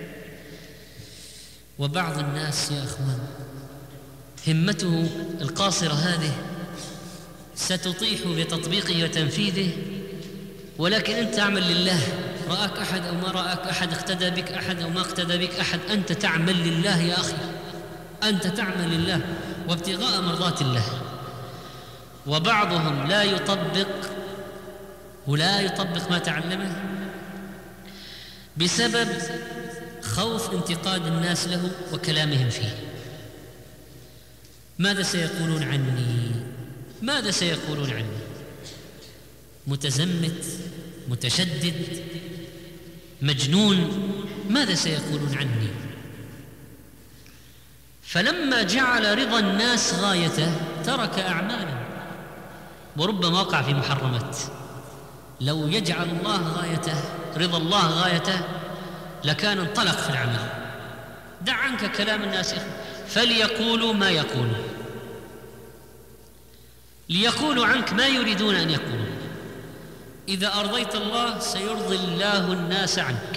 وبعض الناس يا أخوان همته القاصرة هذه ستطيح بتطبيقه وتنفيذه، ولكن أنت تعمل لله، رآك أحد أو ما رآك أحد، اقتدى بك أحد أو ما اقتدى بك أحد، أنت تعمل لله يا أخي، أنت تعمل لله وابتغاء مرضات الله. وبعضهم لا يطبق ما تعلمه بسبب خوف انتقاد الناس له وكلامهم فيه. ماذا سيقولون عني؟ ماذا سيقولون عني؟ متزمت، متشدد، مجنون، ماذا سيقولون عني؟ فلما جعل رضا الناس غايته ترك أعماله وربما وقع في محرمات. لو يجعل الله غايته، رضا الله غايته، لكان انطلق في العمل. دع عنك كلام الناس فليقولوا ما يقولون، ليقولوا عنك ما يريدون أن يقولوا. إذا أرضيت الله سيرضي الله الناس عنك.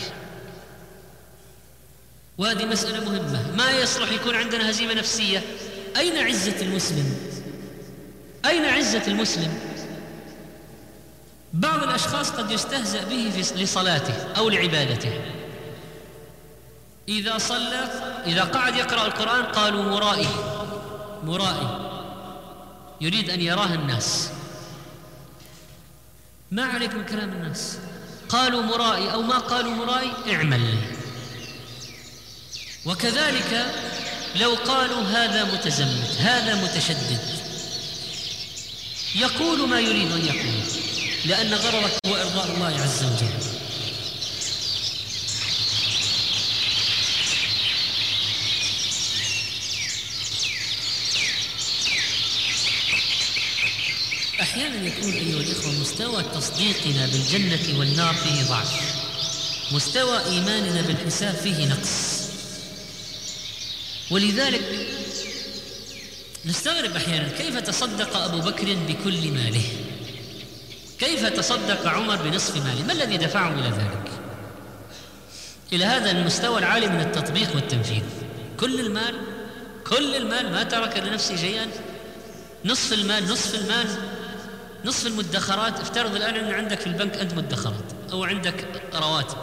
وهذه مسألة مهمة. ما يصلح يكون عندنا هزيمة نفسية. أين عزة المسلم؟ أين عزة المسلم؟ بعض الأشخاص قد يستهزأ به لصلاته أو لعبادته. إذا صلى، إذا قعد يقرأ القرآن قالوا مرائي، مرائي، يريد أن يراه الناس. ما عليك من كلام الناس، قالوا مرائي أو ما قالوا مرائي اعمل. وكذلك لو قالوا هذا متزمت، هذا متشدد، يقول ما يريد أن يقول، لأن غرضك هو إرضاء الله عز وجل. أحيانا يكون أيها الإخوة مستوى تصديقنا بالجنة والنار فيه ضعف، مستوى إيماننا بالحساب فيه نقص، ولذلك نستغرب أحيانا كيف تصدق أبو بكر بكل ماله، كيف تصدق عمر بنصف ماله، ما الذي دفعه إلى ذلك، إلى هذا المستوى العالي من التطبيق والتنفيذ؟ كل المال ما ترك لنفسه شيئا، نصف المال، نصف المدخرات. افترض الآن أن عندك في البنك أنت مدخرات أو عندك رواتب،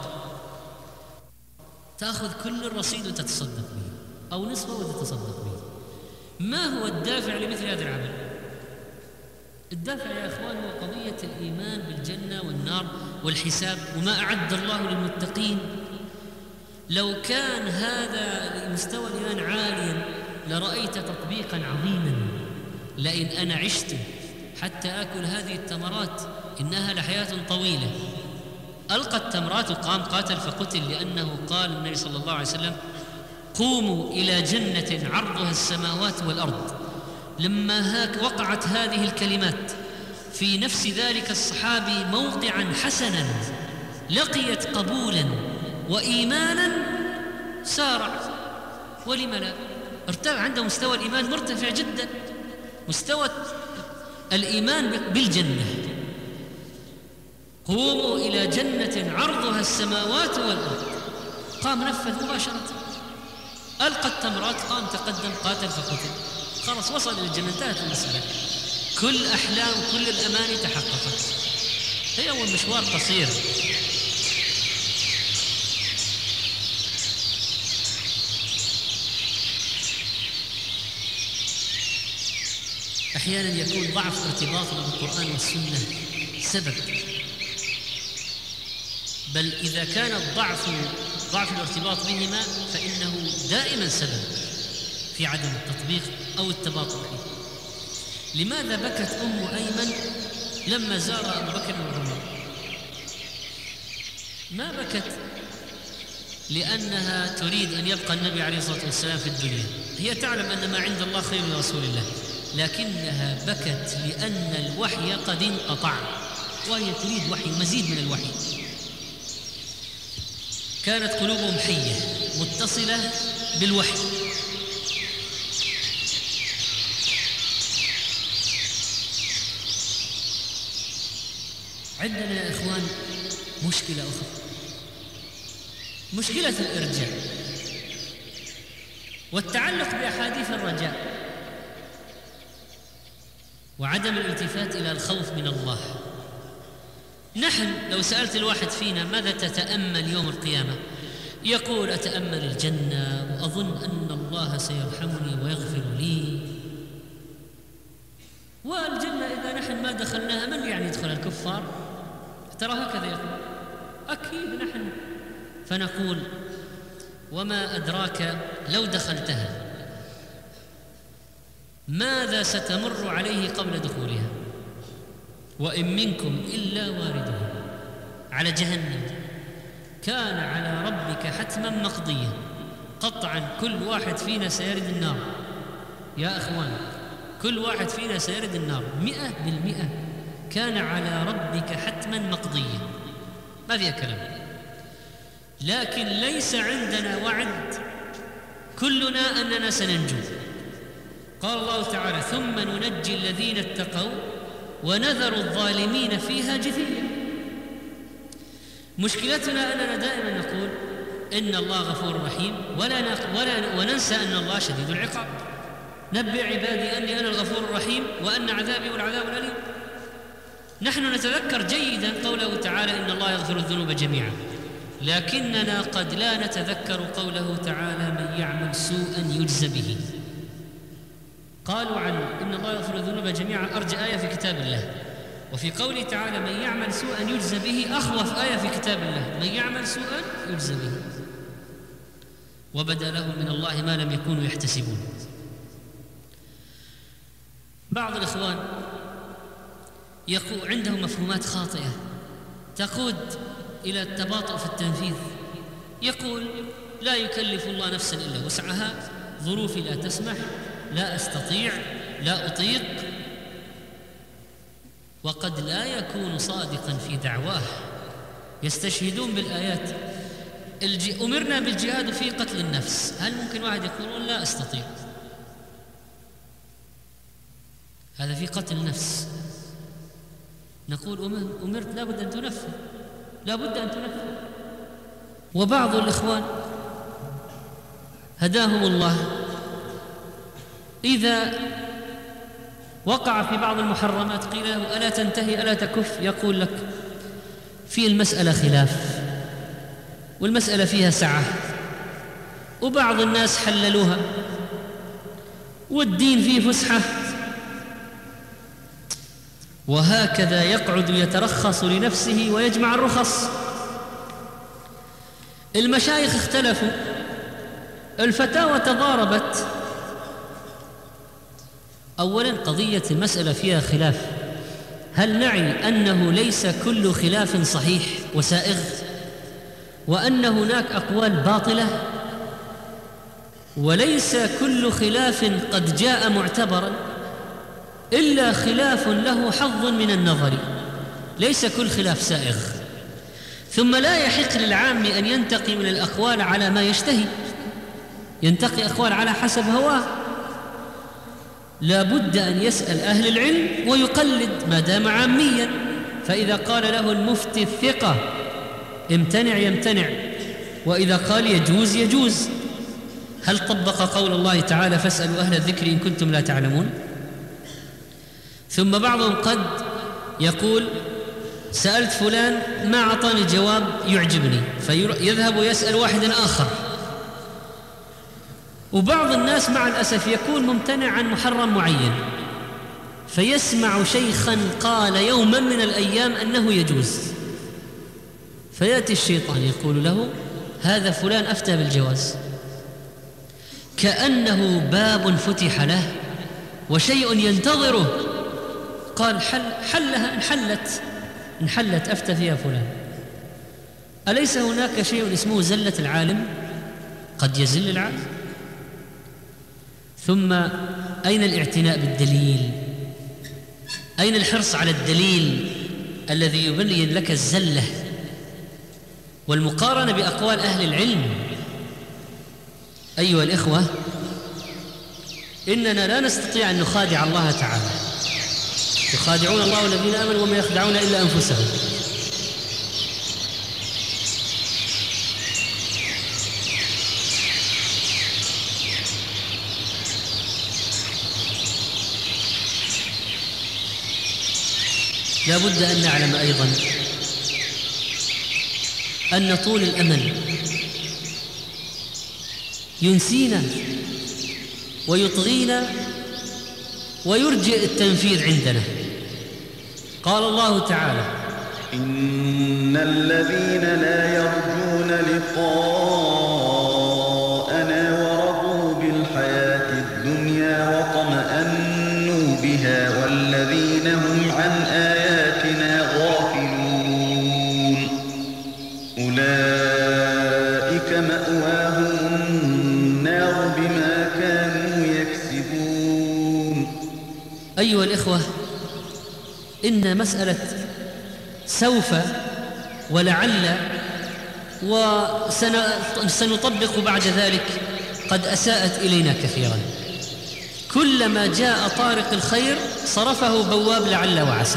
تأخذ كل الرصيد وتتصدق به أو نصفه وتتصدق به. ما هو الدافع لمثل هذا العمل؟ الدافع يا أخوان هو قضية الإيمان بالجنة والنار والحساب وما أعد الله للمتقين. لو كان هذا مستوى الإيمان عاليا لرأيت تطبيقا عظيما. لئن أنا عشت حتى آكل هذه التمرات إنها لحياة طويلة. ألقى التمرات وقام قاتل فقتل، لأنه قال النبي صلى الله عليه وسلم: قوموا إلى جنة عرضها السماوات والأرض. لما وقعت هذه الكلمات في نفس ذلك الصحابي موقعا حسنا لقيت قبولا وإيمانا سارع. ولم لا؟ ارتفع عنده مستوى الإيمان مرتفع جدا، مستوى الإيمان بالجنة. قوموا إلى جنة عرضها السماوات والأرض. قام نفذ مباشرة، ألقى التمرات، قام تقدم قاتل فقتل، خلص وصل إلى الجنة، انتهت المسألة. كل أحلام كل الأماني تحققت. هي أول مشوار قصير. أحيانا يكون ضعف ارتباطنا بالقرآن والسنة سبب، بل إذا كان ضعف الارتباط بهما فإنه دائما سبب في عدم التطبيق أو التباطؤ فيه. لماذا بكت أم أيمن لما زار أبو بكر وعمر؟ ما بكت لأنها تريد أن يبقى النبي عليه الصلاة والسلام في الدنيا، هي تعلم أن ما عند الله خير لرسول الله، لكنها بكت لأن الوحي قد انقطع وهي تريد وحي، مزيد من الوحي. كانت قلوبهم حية متصلة بالوحي. عندنا يا إخوان مشكلة أخرى، مشكلة الإرجاء والتعلق بأحاديث الرجاء وعدم الالتفات إلى الخوف من الله. نحن لو سألت الواحد فينا ماذا تتأمل يوم القيامة، يقول: أتأمل الجنة وأظن أن الله سيرحمني ويغفر لي. والجنة إذا نحن ما دخلناها من يعني يدخل؟ الكفار؟ ترى هكذا يقول. أكيد نحن. فنقول: وما أدراك لو دخلتها ماذا ستمر عليه قبل دخولها؟ وإن منكم إلا واردها على جهنم كان على ربك حتما مقضيا. قطعا كل واحد فينا سيرد النار يا أخوان، كل واحد فينا سيرد النار 100%. كان على ربك حتما مقضيا، ما فيها كلام. لكن ليس عندنا وعد كلنا أننا سننجو. قال الله تعالى: ثم ننجي الذين اتقوا ونذر الظالمين فيها جثيا. مشكلتنا أننا دائما نقول إن الله غفور رحيم وننسى أن الله شديد العقاب. نبئ عبادي أني أنا الغفور الرحيم وأن عذابي هو العذاب الأليم. نحن نتذكر جيدا قوله تعالى: إن الله يغفر الذنوب جميعا، لكننا قد لا نتذكر قوله تعالى: من يعمل سوءا يجزى به. قالوا عن إن الله يغفر الذنوب جميعا أرجى آية في كتاب الله، وفي قوله تعالى: من يعمل سوءا يجزى به أخوف آية في كتاب الله: من يعمل سوءا يجزى به، وبدا لهم من الله ما لم يكونوا يحتسبون. بعض الإخوان عندهم مفهومات خاطئة تقود إلى التباطؤ في التنفيذ. يقول: لا يكلف الله نفسا إلا وسعها، ظروفي لا تسمح، لا أستطيع، لا أطيق. وقد لا يكون صادقا في دعواه. يستشهدون بالآيات: أمرنا بالجهاد في قتل النفس. هل ممكن واحد يقول لا أستطيع؟ هذا في قتل النفس. نقول: أمرت لابد أن تنفذ، لابد أن تنفذ. وبعض الإخوان هداهم الله إذا وقع في بعض المحرمات قيل له: ألا تنتهي ألا تكف؟ يقول لك: في المسألة خلاف، والمسألة فيها سعة، وبعض الناس حللوها، والدين فيه فسحة. وهكذا يقعد يترخص لنفسه ويجمع الرخص. المشايخ اختلفوا، الفتاوى تضاربت. أولا قضية المسألة فيها خلاف، هل نعي أنه ليس كل خلاف صحيح وسائغ، وأن هناك أقوال باطلة، وليس كل خلاف قد جاء معتبرا إلا خلاف له حظ من النظر، ليس كل خلاف سائغ. ثم لا يحق للعام أن ينتقي من الأقوال على ما يشتهي، ينتقي أقوال على حسب هواه، لا بد أن يسأل أهل العلم ويقلد ما دام عاميا. فإذا قال له المفتي الثقة امتنع يمتنع، وإذا قال يجوز يجوز. هل طبق قول الله تعالى فاسألوا أهل الذكر إن كنتم لا تعلمون؟ ثم بعضهم قد يقول سألت فلان ما أعطاني جواب يعجبني، فيذهب ويسأل واحدا آخر. وبعض الناس مع الأسف يكون ممتنع عن محرم معين، فيسمع شيخا قال يوما من الأيام أنه يجوز، فيأتي الشيطان يقول له هذا فلان أفتى بالجواز، كأنه باب فتح له وشيء ينتظره. قال حلها انحلت أفتى فيها فلان. أليس هناك شيء اسمه زلة العالم؟ قد يزل العالم. ثم أين الاعتناء بالدليل؟ أين الحرص على الدليل الذي يبين لك الزلة والمقارنة بأقوال أهل العلم؟ أيها الإخوة، إننا لا نستطيع أن نخادع الله تعالى، يخادعون الله الذين آمنوا وما يخدعون إلا أنفسهم. لا بد أن نعلم أيضا أن طول الأمل ينسينا ويطغينا ويرجئ التنفيذ عندنا. قال الله تعالى إن الذين لا يرجون لقاءنا ورضوا بالحياة الدنيا واطمأنوا بها والذين هم عن آياتنا غافلون أولئك مأواهم النار بما كانوا يكسبون. أيها الإخوة، إن مسألة سوف ولعل وسنطبق بعد ذلك قد أساءت إلينا كثيرا. كلما جاء طارق الخير صرفه بواب لعل وعسى.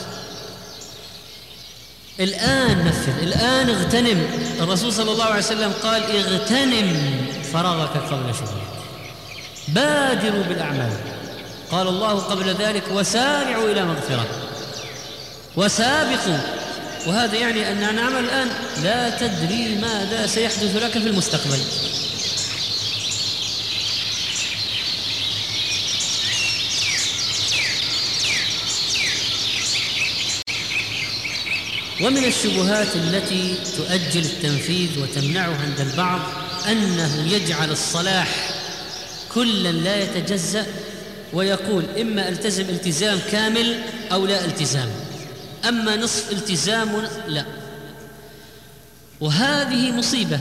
الآن نفذ، الآن اغتنم. الرسول صلى الله عليه وسلم قال اغتنم فراغك قبل شغلك، بادروا بالأعمال. قال الله قبل ذلك وسارعوا إلى مغفرة وسابقوا، وهذا يعني أننا نعمل الآن، لا تدري ماذا سيحدث لك في المستقبل. ومن الشبهات التي تؤجل التنفيذ وتمنعه عند البعض أنه يجعل الصلاح كلا لا يتجزأ، ويقول إما التزم التزام كامل أو لا التزام، أما نصف التزام لا. وهذه مصيبة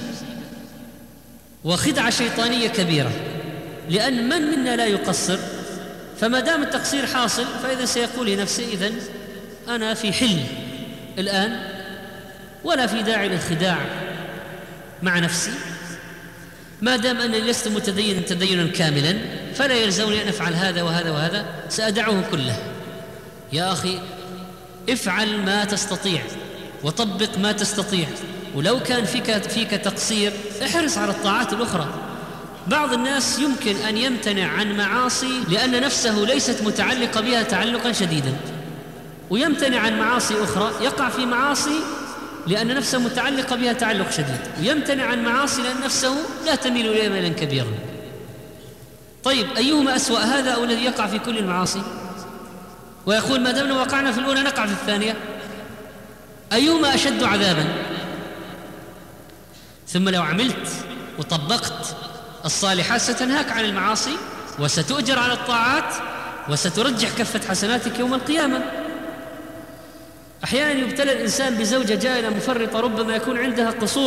وخدعة شيطانية كبيرة، لأن من منا لا يقصر؟ فما دام التقصير حاصل فإذا سيقول لنفسه إذن أنا في حل الآن ولا في داعي للخداع مع نفسي، ما دام أنني لست متدينا تدينا كاملا فلا يلزمني أن أفعل هذا وهذا وهذا، سأدعه كله. يا أخي افعل ما تستطيع وطبق ما تستطيع، ولو كان فيك تقصير احرص على الطاعات الأخرى. بعض الناس يمكن أن يمتنع عن معاصي لأن نفسه ليست متعلقة بها تعلقا شديدا، ويمتنع عن معاصي أخرى يقع في معاصي لأن نفسه متعلقة بها تعلق شديد، ويمتنع عن معاصي لأن نفسه لا تميل إليها ميلا كبيرا. طيب أيهما أسوأ، هذا أو الذي يقع في كل المعاصي ويقول ما دامنا وقعنا في الأولى نقع في الثانية؟ أيهما أشد عذابا؟ ثم لو عملت وطبقت الصالحات ستنهاك عن المعاصي وستؤجر على الطاعات وسترجح كفة حسناتك يوم القيامة. أحيانا يبتلى الإنسان بزوجة جائلة مفرطة ربما يكون عندها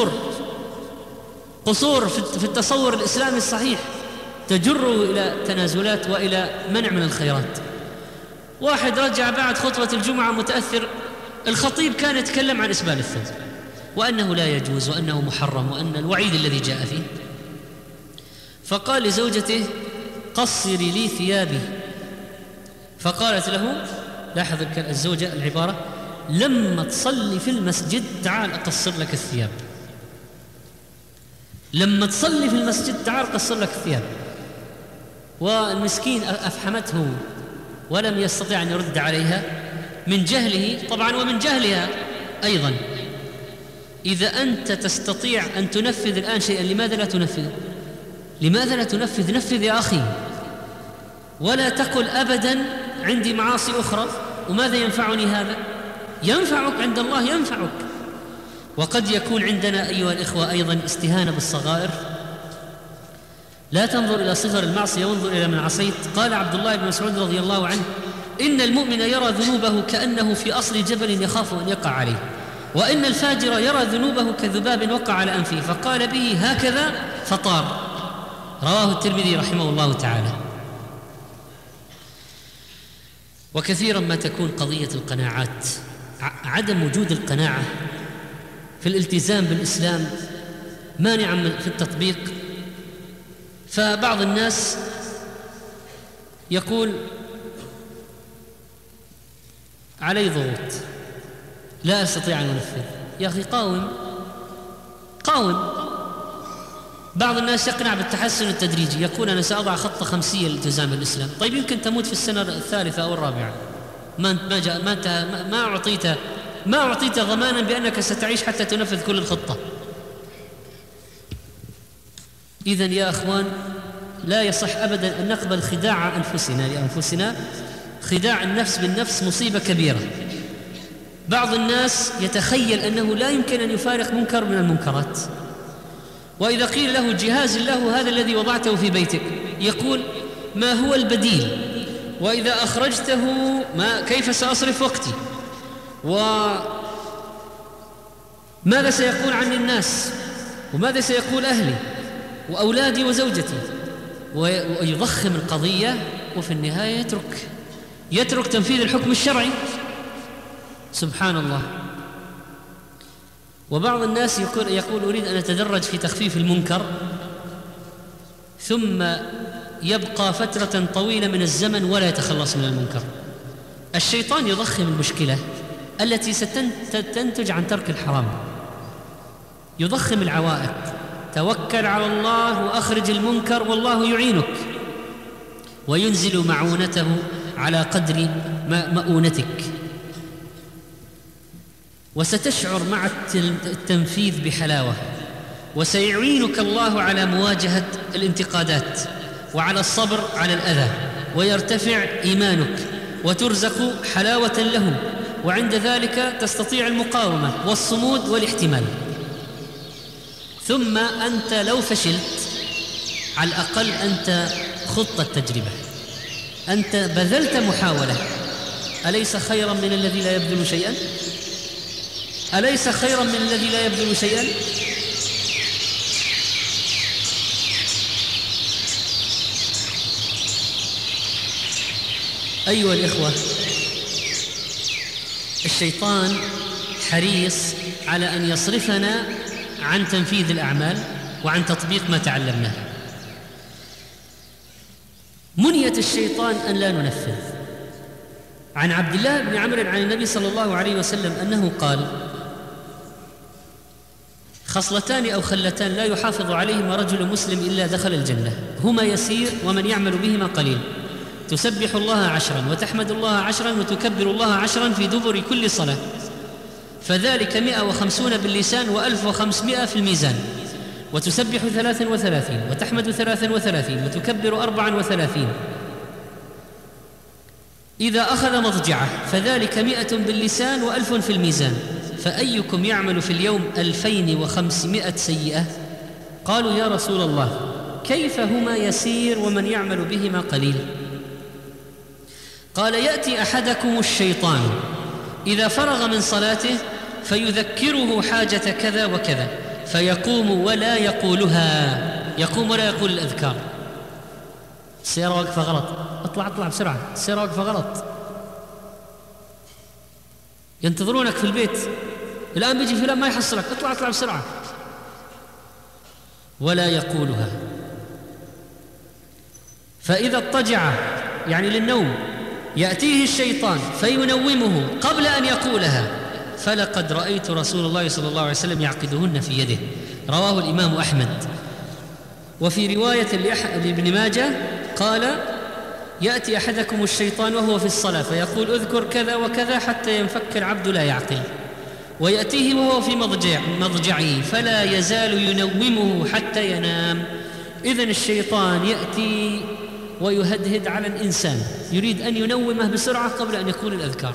قصور في التصور الإسلامي الصحيح تجره إلى تنازلات وإلى منع من الخيرات. واحد رجع بعد خطبة الجمعة متأثر، الخطيب كان يتكلم عن إسبال الثوب وأنه لا يجوز وأنه محرم وأن الوعيد الذي جاء فيه، فقال لزوجته قصري لي ثيابي، فقالت له، لاحظ الزوجة العبارة، لما تصلي في المسجد تعال أقصر لك الثياب، لما تصلي في المسجد تعال أقصر لك الثياب. والمسكين أفحمته ولم يستطيع أن يرد عليها من جهله طبعا ومن جهلها أيضا. إذا أنت تستطيع أن تنفذ الآن شيئا لماذا لا تنفذ؟ لماذا لا تنفذ؟ نفذ يا أخي، ولا تقل أبدا عندي معاصي أخرى وماذا ينفعني هذا؟ ينفعك عند الله، ينفعك. وقد يكون عندنا أيها الإخوة أيضا استهانة بالصغائر. لا تنظر إلى صغر المعصية وانظر إلى من عصيت. قال عبد الله بن مسعود رضي الله عنه إن المؤمن يرى ذنوبه كأنه في أصل جبل يخاف أن يقع عليه، وإن الفاجر يرى ذنوبه كذباب وقع على أنفه فقال به هكذا فطار. رواه الترمذي رحمه الله تعالى. وكثيرا ما تكون قضية القناعات، عدم وجود القناعة في الالتزام بالإسلام مانعا في التطبيق. فبعض الناس يقول علي ضغوط لا أستطيع أن أنفذ. يا أخي قاوم. بعض الناس يقنع بالتحسن التدريجي، يقول أنا سأضع خطة خمسية لالتزام بالإسلام. طيب يمكن تموت في السنة الثالثة أو الرابعة، ما أعطيت ضمانا بأنك ستعيش حتى تنفذ كل الخطة. إذن يا أخوان لا يصح أبدا أن نقبل خداع أنفسنا لأنفسنا. خداع النفس بالنفس مصيبة كبيرة. بعض الناس يتخيل أنه لا يمكن أن يفارق منكر من المنكرات، وإذا قيل له جهاز الله هذا الذي وضعته في بيتك يقول ما هو البديل، وإذا أخرجته كيف سأصرف وقتي، وماذا سيقول عني الناس، وماذا سيقول أهلي وأولادي وزوجتي، ويضخم القضية وفي النهاية يترك تنفيذ الحكم الشرعي. سبحان الله. وبعض الناس يقول أريد أن أتدرج في تخفيف المنكر، ثم يبقى فترة طويلة من الزمن ولا يتخلص من المنكر. الشيطان يضخم المشكلة التي ستنتج عن ترك الحرام، يضخم العوائق. توكل على الله وأخرج المنكر والله يعينك، وينزل معونته على قدر مؤونتك، وستشعر مع التنفيذ بحلاوة، وسيعينك الله على مواجهة الانتقادات وعلى الصبر على الأذى، ويرتفع إيمانك وترزق حلاوة له، وعند ذلك تستطيع المقاومة والصمود والاحتمال. ثم أنت لو فشلت على الأقل أنت خضت التجربة، أنت بذلت محاولة. أليس خيرا من الذي لا يبذل شيئا؟ أليس خيرا من الذي لا يبذل شيئا؟ أيها الإخوة، الشيطان حريص على أن يصرفنا عن تنفيذ الأعمال وعن تطبيق ما تعلمناه. منية الشيطان أن لا ننفذ. عن عبد الله بن عمرو عن النبي صلى الله عليه وسلم أنه قال: خصلتان أو خلتان لا يحافظ عليهما رجل مسلم إلا دخل الجنة، هما يسير ومن يعمل بهما قليل، تسبح الله 10 وتحمد الله 10 وتكبر الله 10 في دبر كل صلاة، فذلك 150 باللسان و1500 في الميزان، وتسبح 33 وتحمد 33 وتكبر 34. إذا أخذ مضجعه فذلك 100 باللسان و1000 في الميزان، فأيكم يعمل في اليوم 2500 سيئة؟ قالوا يا رسول الله كيف هما يسير ومن يعمل بهما قليل؟ قال يأتي أحدكم الشيطان إذا فرغ من صلاته فيذكره حاجة كذا وكذا فيقوم ولا يقولها، يقوم ولا يقول الأذكار. السيارة واقفة غلط، اطلع بسرعة، السيارة واقفة غلط، ينتظرونك في البيت، الآن بيجي فلان ما يحصلك، اطلع بسرعة، ولا يقولها. فإذا اضطجع يعني للنوم يأتيه الشيطان فينومه قبل أن يقولها، فلقد رأيت رسول الله صلى الله عليه وسلم يعقدهن في يده. رواه الإمام أحمد. وفي رواية لابن ماجه قال يأتي أحدكم الشيطان وهو في الصلاة فيقول اذكر كذا وكذا حتى ينفك العبد لا يعقل، ويأتيه وهو في مضجعه فلا يزال ينومه حتى ينام. إذن الشيطان يأتي ويهدهد على الإنسان، يريد أن ينومه بسرعة قبل أن يقول الأذكار.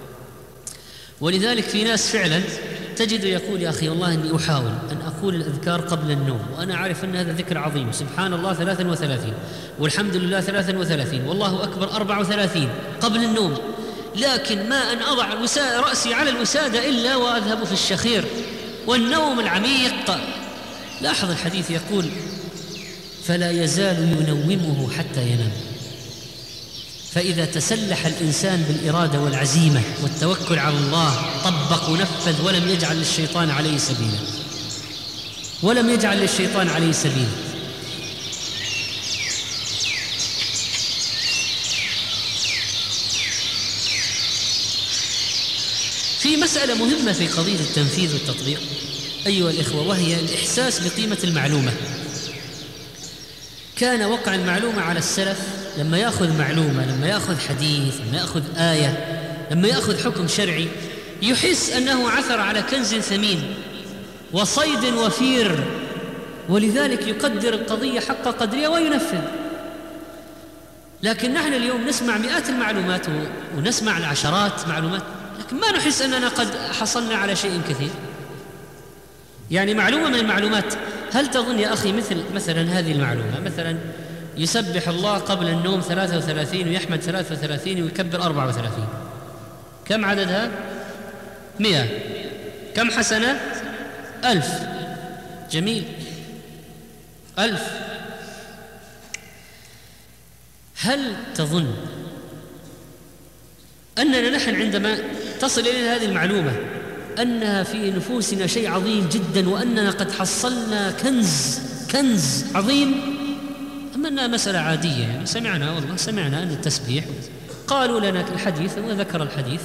ولذلك في ناس فعلا تجد يقول يا أخي والله أني أحاول أن أقول الأذكار قبل النوم وأنا أعرف أن هذا ذكر عظيم، سبحان الله 33 والحمد لله 33 والله أكبر 34 قبل النوم، لكن ما أن أضع رأسي على الوسادة إلا وأذهب في الشخير والنوم العميق. لاحظ الحديث يقول فلا يزال ينومه حتى ينام. فإذا تسلح الإنسان بالإرادة والعزيمة والتوكل على الله طبق ونفذ ولم يجعل للشيطان عليه سبيلا، ولم يجعل للشيطان عليه سبيلا. في مسألة مهمة في قضية التنفيذ والتطبيق أيها الإخوة، وهي الإحساس بقيمة المعلومة. كان وقع المعلومة على السلف لما يأخذ معلومة، لما يأخذ حديث، لما يأخذ آية، لما يأخذ حكم شرعي، يحس أنه عثر على كنز ثمين وصيد وفير، ولذلك يقدر القضية حق قدرها وينفذ. لكن نحن اليوم نسمع مئات المعلومات ونسمع العشرات معلومات، لكن ما نحس أننا قد حصلنا على شيء كثير. يعني معلومة من المعلومات، هل تظن يا أخي مثلا هذه المعلومة، مثلا يسبح الله قبل النوم 33 ويحمد 33 ويكبر 34، كم عددها؟ 100. كم حسنة؟ 1000. جميل، 1000. هل تظن أننا نحن عندما تصل إلينا هذه المعلومة أنها في نفوسنا شيء عظيم جدا وأننا قد حصلنا كنز عظيم، أما أنها مسألة عادية؟ يعني سمعنا أن التسبيح، قالوا لنا الحديث وذكر الحديث،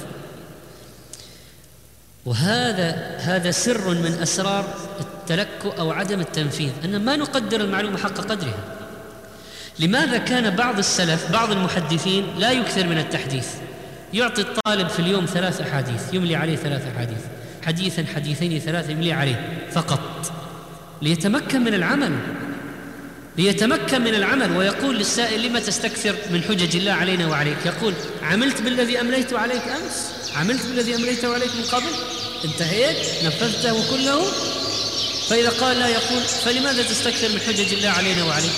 وهذا سر من أسرار التلكؤ أو عدم التنفيذ، أن ما نقدر المعلومة حق قدرها. لماذا كان بعض السلف، بعض المحدثين لا يكثر من التحديث؟ يعطي الطالب في اليوم 3 أحاديث، يملي عليه 3 أحاديث، حديثا حديثين 3 يملي عليه فقط، ليتمكن من العمل. ويقول للسائل لما تستكثر من حجج الله علينا وعليك؟ يقول عملت بالذي أمليت عليك أمس، عملت بالذي أمليت عليك من قبل، انتهيت نفذته كله. فإذا قال لا، يقول فلماذا تستكثر من حجج الله علينا وعليك؟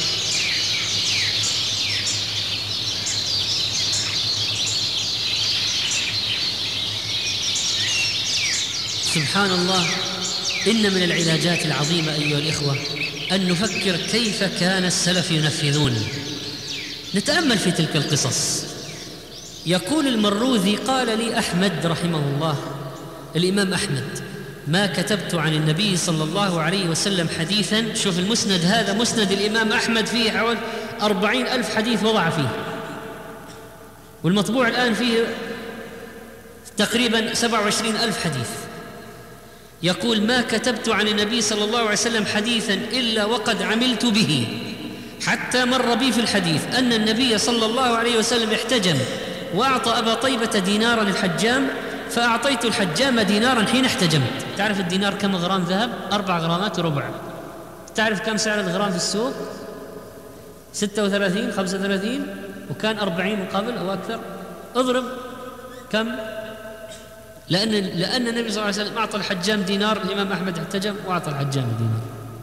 سبحان الله. إن من العلاجات العظيمة أيها الإخوة أن نفكر كيف كان السلف ينفذون. نتأمل في تلك القصص. يقول المروذي قال لي أحمد رحمه الله، الإمام أحمد، ما كتبت عن النبي صلى الله عليه وسلم حديثا. شوف المسند هذا، مسند الإمام أحمد فيه حوالي 40,000 حديث وضع فيه، والمطبوع الآن فيه تقريبا 27,000 حديث. يقول ما كتبت عن النبي صلى الله عليه وسلم حديثا إلا وقد عملت به، حتى مر بي في الحديث أن النبي صلى الله عليه وسلم احتجم وأعطى أبا طيبة دينارا للحجام، فأعطيت الحجام دينارا حين احتجمت. تعرف الدينار كم غرام ذهب؟ 4 غرامات وربع. تعرف كم سعر الغرام في السوق؟ 36 35، وكان 40 من قبل أو أكثر. اضرب كم؟ لأن النبي صلى الله عليه وسلم أعطى الحجام دينار، الإمام أحمد احتجم وأعطى الحجام دينار.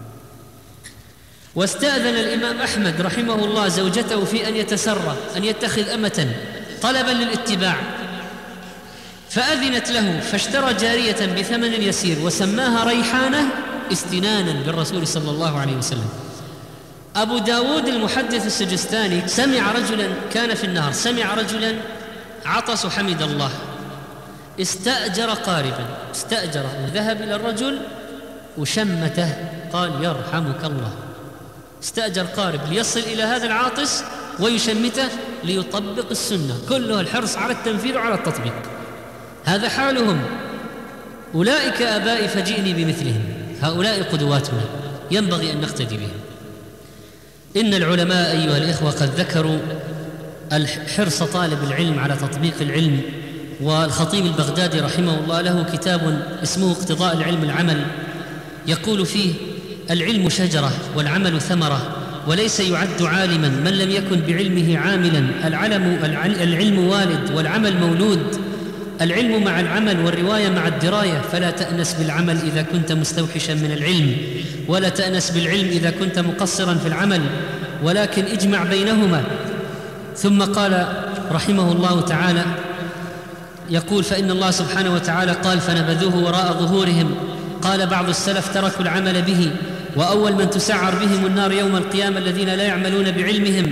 واستأذن الإمام أحمد رحمه الله زوجته في أن يتسرى، أن يتخذ أمة طلبا للاتباع، فأذنت له، فاشترى جارية بثمن يسير وسماها ريحانة استنانا بالرسول صلى الله عليه وسلم. أبو داود المحدث السجستاني سمع رجلا كان في النهر، سمع رجلا عطس حمد الله، استأجر قاربا، استأجره وذهب إلى الرجل وشمته، قال يرحمك الله. استأجر قارب ليصل إلى هذا العاطس ويشمته ليطبق السنة، كله الحرص على التنفيذ وعلى التطبيق. هذا حالهم. أولئك آبائي فجئني بمثلهم، هؤلاء قدواتنا ينبغي أن نقتدي بهم. إن العلماء أيها الإخوة قد ذكروا الحرص طالب العلم على تطبيق العلم، والخطيب البغدادي رحمه الله له كتاب اسمه اقتضاء العلم العمل، يقول فيه: العلم شجرة والعمل ثمرة، وليس يعد عالما من لم يكن بعلمه عاملا. العلم والد والعمل مولود، العلم مع العمل والرواية مع الدراية، فلا تأنس بالعمل إذا كنت مستوحشا من العلم، ولا تأنس بالعلم إذا كنت مقصرا في العمل، ولكن اجمع بينهما. ثم قال رحمه الله تعالى، يقول: فإن الله سبحانه وتعالى قال: فنبذوه وراء ظهورهم. قال بعض السلف: تركوا العمل به، وأول من تسعر بهم النار يوم القيامة الذين لا يعملون بعلمهم.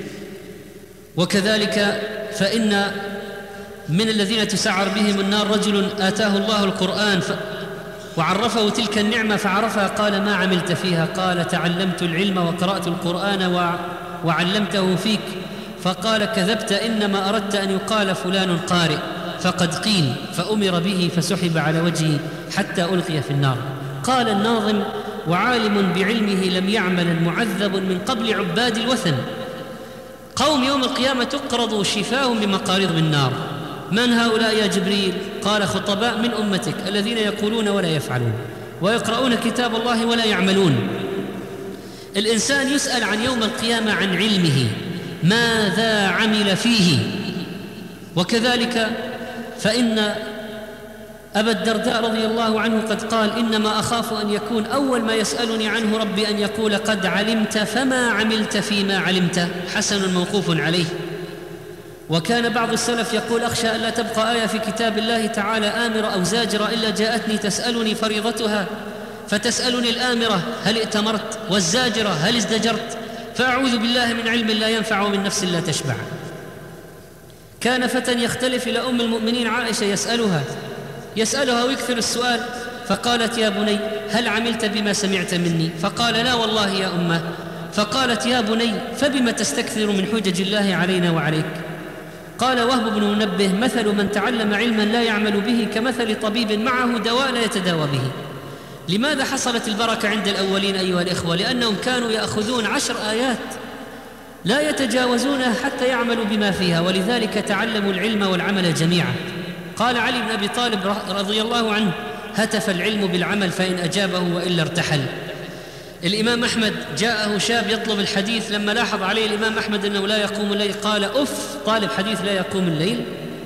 وكذلك فإن من الذين تسعر بهم النار رجل آتاه الله القرآن وعرفه تلك النعمة فعرفها، قال: ما عملت فيها؟ قال: تعلمت العلم وقرأت القرآن وعلمته فيك. فقال: كذبت، إنما أردت أن يقال فلان قارئ، فقد قيل، فأمر به فسحب على وجهه حتى ألقي في النار. قال الناظم: وعالم بعلمه لم يعمل معذب من قبل عباد الوثن. قوم يوم القيامة تقرض شفاهم بمقاريض بالنار. من هؤلاء يا جبريل؟ قال: خطباء من أمتك الذين يقولون ولا يفعلون، ويقرؤون كتاب الله ولا يعملون. الإنسان يسأل عن يوم القيامة عن علمه، ماذا عمل فيه. وكذلك فإن أبا الدرداء رضي الله عنه قد قال: إنما أخاف أن يكون أول ما يسألني عنه ربي أن يقول: قد علمت فما عملت فيما علمت. حسن موقوف عليه. وكان بعض السلف يقول: أخشى ألا تبقى آية في كتاب الله تعالى آمرة أو زاجرة إلا جاءتني تسألني فريضتها، فتسألني الآمرة هل ائتمرت، والزاجرة هل ازدجرت، فأعوذ بالله من علم لا ينفع ومن نفس لا تشبع. كان فتى يختلف إلى أم المؤمنين عائشة يسألها ويكثر السؤال، فقالت: يا بني هل عملت بما سمعت مني؟ فقال: لا والله يا أمه. فقالت: يا بني فبما تستكثر من حجج الله علينا وعليك؟ قال وهب بن منبه: مثل من تعلم علما لا يعمل به كمثل طبيب معه دواء لا يتداوى به. لماذا حصلت البركة عند الأولين أيها الإخوة؟ لأنهم كانوا يأخذون 10 آيات لا يتجاوزونها حتى يعملوا بما فيها، ولذلك تعلموا العلم والعمل جميعا. قال علي بن أبي طالب رضي الله عنه: هتف العلم بالعمل فإن أجابه وإلا ارتحل. الإمام أحمد جاءه شاب يطلب الحديث، لما لاحظ عليه الإمام أحمد أنه لا يقوم الليل قال: أف، طالب حديث لا يقوم الليل؟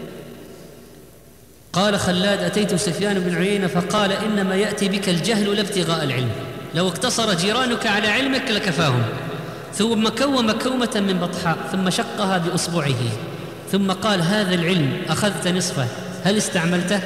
قال خلاد: أتيت سفيان بن عيينة فقال: إنما يأتي بك الجهل لا ابتغاء العلم، لو اقتصر جيرانك على علمك لكفاهم. ثم كوم كومة من بطحاء ثم شقها بأصبعه ثم قال: هذا العلم أخذت نصفه، هل استعملته؟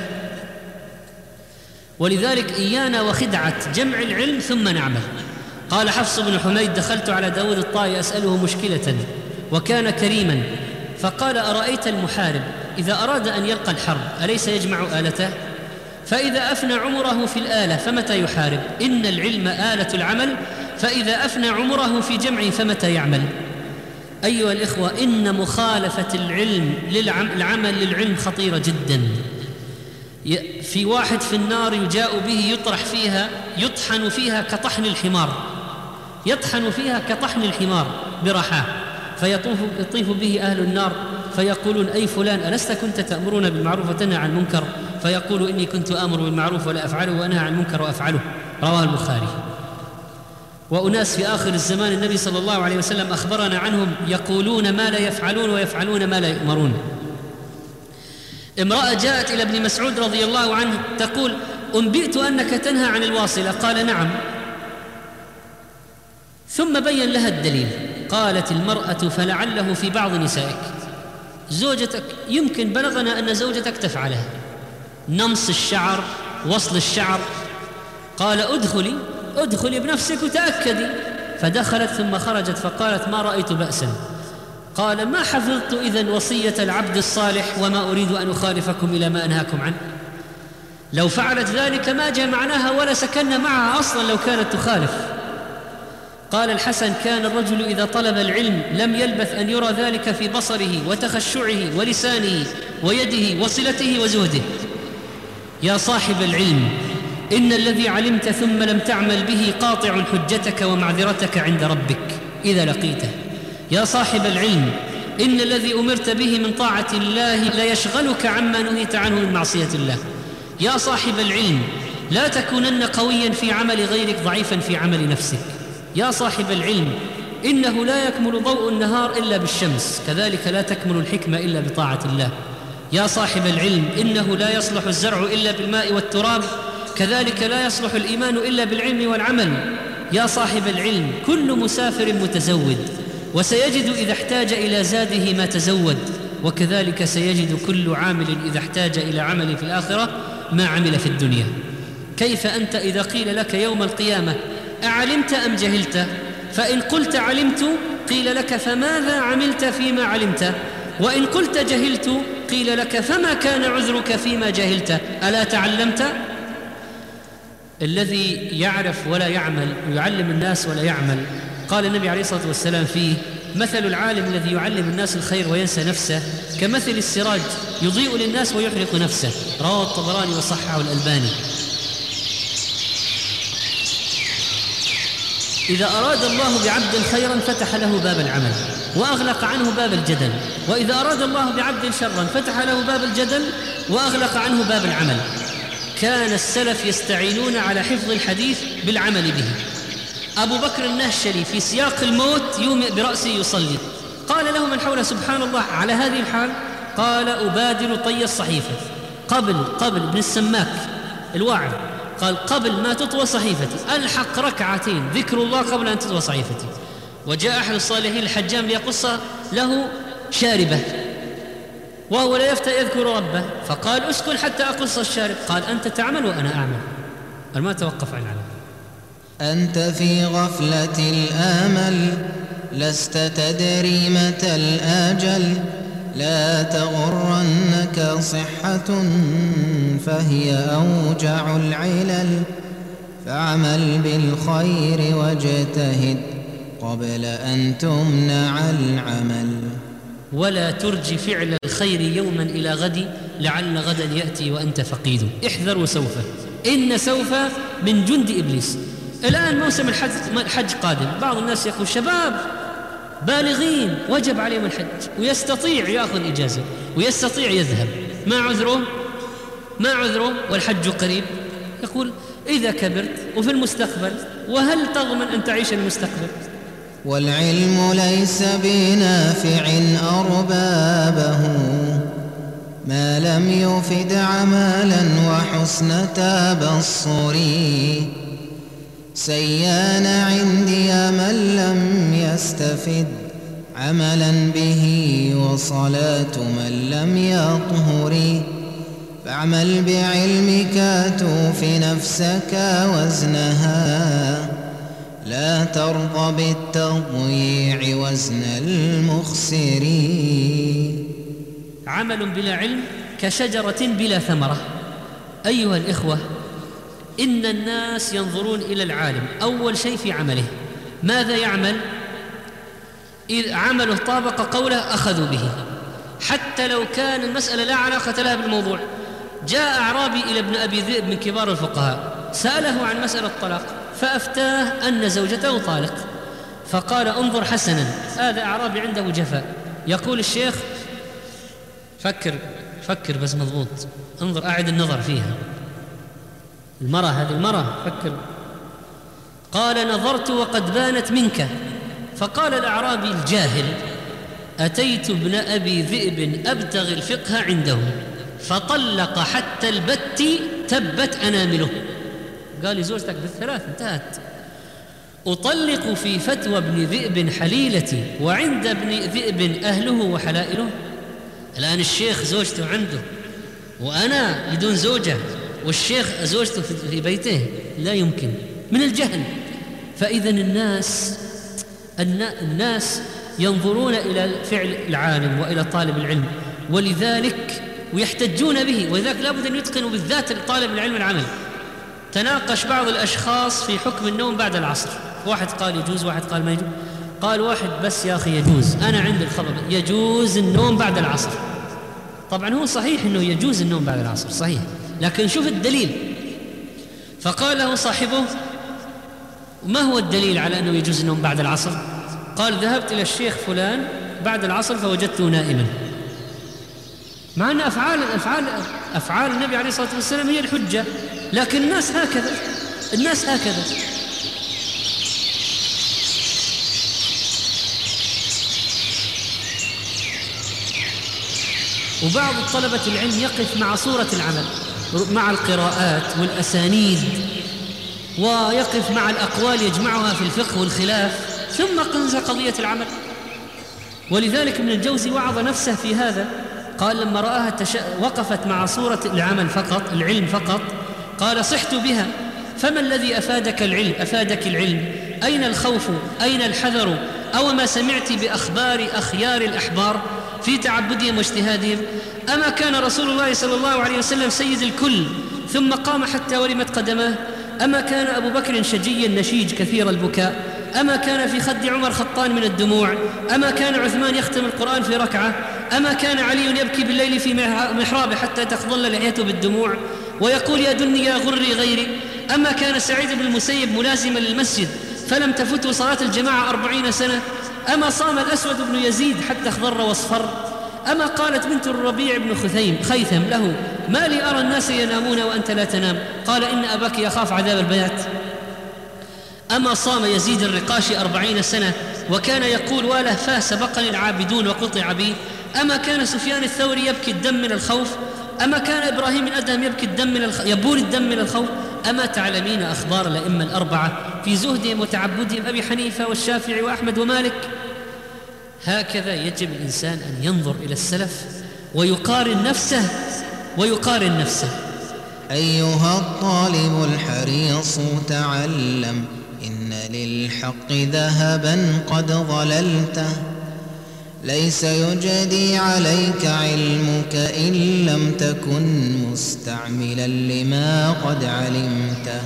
ولذلك إيانا وخدعة جمع العلم ثم نعمل. قال حفص بن حميد: دخلت على داود الطائي أسأله مشكلة وكان كريما، فقال: أرأيت المحارب إذا أراد أن يلقى الحرب أليس يجمع آلته؟ فإذا أفنى عمره في الآلة فمتى يحارب؟ إن العلم آلة العمل، فإذا أفنى عمره في جمعه فمتى يعمل؟ أيها الإخوة، إن مخالفة العمل للعلم خطيرة جدا. في واحد في النار يجاء به يطرح فيها، يطحن فيها كطحن الحمار، يطحن فيها كطحن الحمار برحاه، فيطيف به أهل النار فيقولون: أي فلان ألست كنت تأمرون بالمعروف وتنهى عن المنكر؟ فيقول: إني كنت آمر بالمعروف ولا أفعله وأنهى عن المنكر وأفعله. رواه البخاري. وأناس في آخر الزمان النبي صلى الله عليه وسلم أخبرنا عنهم يقولون ما لا يفعلون ويفعلون ما لا يؤمرون. امرأة جاءت إلى ابن مسعود رضي الله عنه تقول: أنبئت أنك تنهى عن الواصلة. قال: نعم. ثم بين لها الدليل. قالت المرأة: فلعله في بعض نسائك، زوجتك يمكن بلغنا أن زوجتك تفعلها، نمص الشعر، وصل الشعر. قال: ادخلي بنفسك وتأكدي. فدخلت ثم خرجت فقالت: ما رأيت بأسا. قال: ما حفظت إذن وصية العبد الصالح وما أريد أن أخالفكم إلى ما أنهاكم عنه. لو فعلت ذلك ما جمعناها ولا سكننا معها أصلا لو كانت تخالف. قال الحسن: كان الرجل إذا طلب العلم لم يلبث أن يرى ذلك في بصره وتخشعه ولسانه ويده وصلته وزهده. يا صاحب العلم، إن الذي علمت ثم لم تعمل به قاطع حجتك ومعذرتك عند ربك إذا لقيته. يا صاحب العلم، إن الذي أمرت به من طاعة الله ليشغلك عما نهيت عنه من معصية الله. يا صاحب العلم، لا تكونن قويا في عمل غيرك ضعيفا في عمل نفسك. يا صاحب العلم، إنه لا يكمل ضوء النهار إلا بالشمس، كذلك لا تكمل الحكمة إلا بطاعة الله. يا صاحب العلم، إنه لا يصلح الزرع إلا بالماء والتراب، كذلك لا يصلح الإيمان إلا بالعلم والعمل. يا صاحب العلم، كل مسافر متزود، وسيجد إذا احتاج إلى زاده ما تزود، وكذلك سيجد كل عامل إذا احتاج إلى عمل في الآخرة ما عمل في الدنيا. كيف أنت إذا قيل لك يوم القيامة: أعلمت أم جهلت؟ فإن قلت علمت قيل لك: فماذا عملت فيما علمت؟ وإن قلت جهلت قيل لك: فما كان عذرك فيما جهلت؟ ألا تعلمت؟ الذي يعرف ولا يعمل ويعلم الناس ولا يعمل، قال النبي عليه الصلاة والسلام فيه: مثل العالم الذي يعلم الناس الخير وينسى نفسه كمثل السراج يضيء للناس ويحرق نفسه. رواه الطبراني وصححه الألباني. إذا أراد الله بعبد خيرا فتح له باب العمل وأغلق عنه باب الجدل، وإذا أراد الله بعبد شرا فتح له باب الجدل وأغلق عنه باب العمل. كان السلف يستعينون على حفظ الحديث بالعمل به. أبو بكر النهشلي في سياق الموت يومئ برأسه يصلي. قال له من حوله: سبحان الله، على هذه الحال؟ قال: أبادر طي الصحيفة قبل ابن السماك الواعظ، قال: قبل ما تطوى صحيفتي ألحق ركعتين ذكر الله قبل أن تطوى صحيفتي. وجاء أحد الصالحين الحجام ليقص له شاربة وهو لا يفتى يذكر ربه، فقال: اسكن حتى أقص الشارب. قال: أنت تعمل وأنا أعمل. قال: ما توقف عن العمل. أنت في غفلة الآمل، لست تدري متى الآجل، لا تغرنك صحة فهي أوجع العلل، فاعمل بالخير واجتهد قبل أن تمنع العمل. ولا ترج فعل الخير يوما إلى غد، لعل غدا يأتي وأنت فقيد. احذر وسوف، إن سوف من جند إبليس. الآن موسم الحج قادم، بعض الناس يقول: شباب بالغين وجب عليهم الحج، ويستطيع يأخذ إجازة ويستطيع يذهب، ما عذره والحج قريب. يقول: إذا كبرت وفي المستقبل، وهل تضمن أن تعيش المستقبل؟ والعلم ليس بنافع أربابه، ما لم يفد عملا وحسن تبصر، سيان عندي من لم يستفد عملا به، وصلاة من لم يطهر، فاعمل بعلمك توفي نفسك وزنها، لا ترضى بالتضييع وزن المخسر. عمل بلا علم كشجرة بلا ثمرة. أيها الإخوة، إن الناس ينظرون إلى العالم أول شيء في عمله، ماذا يعمل؟ إذ عمله طابق قوله أخذوا به، حتى لو كان المسألة لا علاقة لها بالموضوع. جاء أعرابي إلى ابن أبي ذئب من كبار الفقهاء، سأله عن مسألة الطلاق، فأفتاه أن زوجته طالق، فقال: انظر حسنا، هذا أعرابي عنده جفاء. يقول الشيخ: فكر بس مضبوط، انظر، أعد النظر فيها، هذه المرأة، فكر. قال: نظرت وقد بانت منك. فقال الأعرابي الجاهل: أتيت ابن أبي ذئب أبتغي الفقه عنده، فطلق حتى البت تبت أنامله. قال لي زوجتك بالثلاث انتهت. أطلق في فتوى ابن ذئب حليلتي وعند ابن ذئب أهله وحلائله. الآن الشيخ زوجته عنده وأنا بدون زوجة، والشيخ زوجته في بيته، لا يمكن، من الجهل. فإذا الناس ينظرون إلى فعل العالم وإلى طالب العلم، ولذلك ويحتجون به، ولذلك لابد أن يتقنوا بالذات طالب العلم العمل. تناقش بعض الأشخاص في حكم النوم بعد العصر، واحد قال يجوز، واحد قال ما يجوز. قال واحد بس يا أخي يجوز، أنا عندي الخبر يجوز النوم بعد العصر. طبعا هو صحيح أنه يجوز النوم بعد العصر صحيح، لكن شوف الدليل. فقال له صاحبه ما هو الدليل على أنه يجوز النوم بعد العصر؟ قال ذهبت إلى الشيخ فلان بعد العصر فوجدته نائما. مع أن أفعال النبي عليه الصلاة والسلام هي الحجة، لكن الناس هكذا. وبعض طلبة العلم يقف مع صورة العمل، مع القراءات والأسانيد، ويقف مع الأقوال يجمعها في الفقه والخلاف، ثم قنز قضية العمل. ولذلك ابن الجوزي وعظ نفسه في هذا، قال لما رآها وقفت مع صورة العمل فقط، العلم فقط، قال صحت بها. فما الذي أفادك العلم؟ أين الخوف؟ أين الحذر؟ أو ما سمعت بأخبار أخيار الأحبار في تعبدهم واجتهادهم؟ أما كان رسول الله صلى الله عليه وسلم سيد الكل ثم قام حتى ورمت قدماه؟ أما كان أبو بكر شجيا نشيج كثير البكاء؟ أما كان في خد عمر خطان من الدموع؟ أما كان عثمان يختم القرآن في ركعة؟ أما كان علي يبكي بالليل في محرابه حتى تخضل لحيته بالدموع ويقول يا دني يا غري غيري؟ أما كان سعيد بن المسيب ملازما للمسجد فلم تفته صلاة الجماعة 40 سنة؟ أما صام الأسود بن يزيد حتى اخضر واصفر؟ أما قالت بنت الربيع بن خيثم له ما لي أرى الناس ينامون وأنت لا تنام؟ قال إن أباك يخاف عذاب البيات. أما صام يزيد الرقاشي 40 سنة وكان يقول واله فاه سبقني العابدون وقطع بي؟ أما كان سفيان الثوري يبكي الدم من الخوف؟ أما كان إبراهيم بن أدهم يبول الدم من الخوف؟ أما تعلمين أخبار الأئمة الأربعة في زهدهم وتعبدهم، أبي حنيفة والشافعي وأحمد ومالك؟ هكذا يجب الإنسان أن ينظر إلى السلف ويقارن نفسه. أيها الطالب الحريص تعلم إن للحق ذهبا قد ظللته، ليس يجدي عليك علمك إن لم تكن مستعملا لما قد علمته،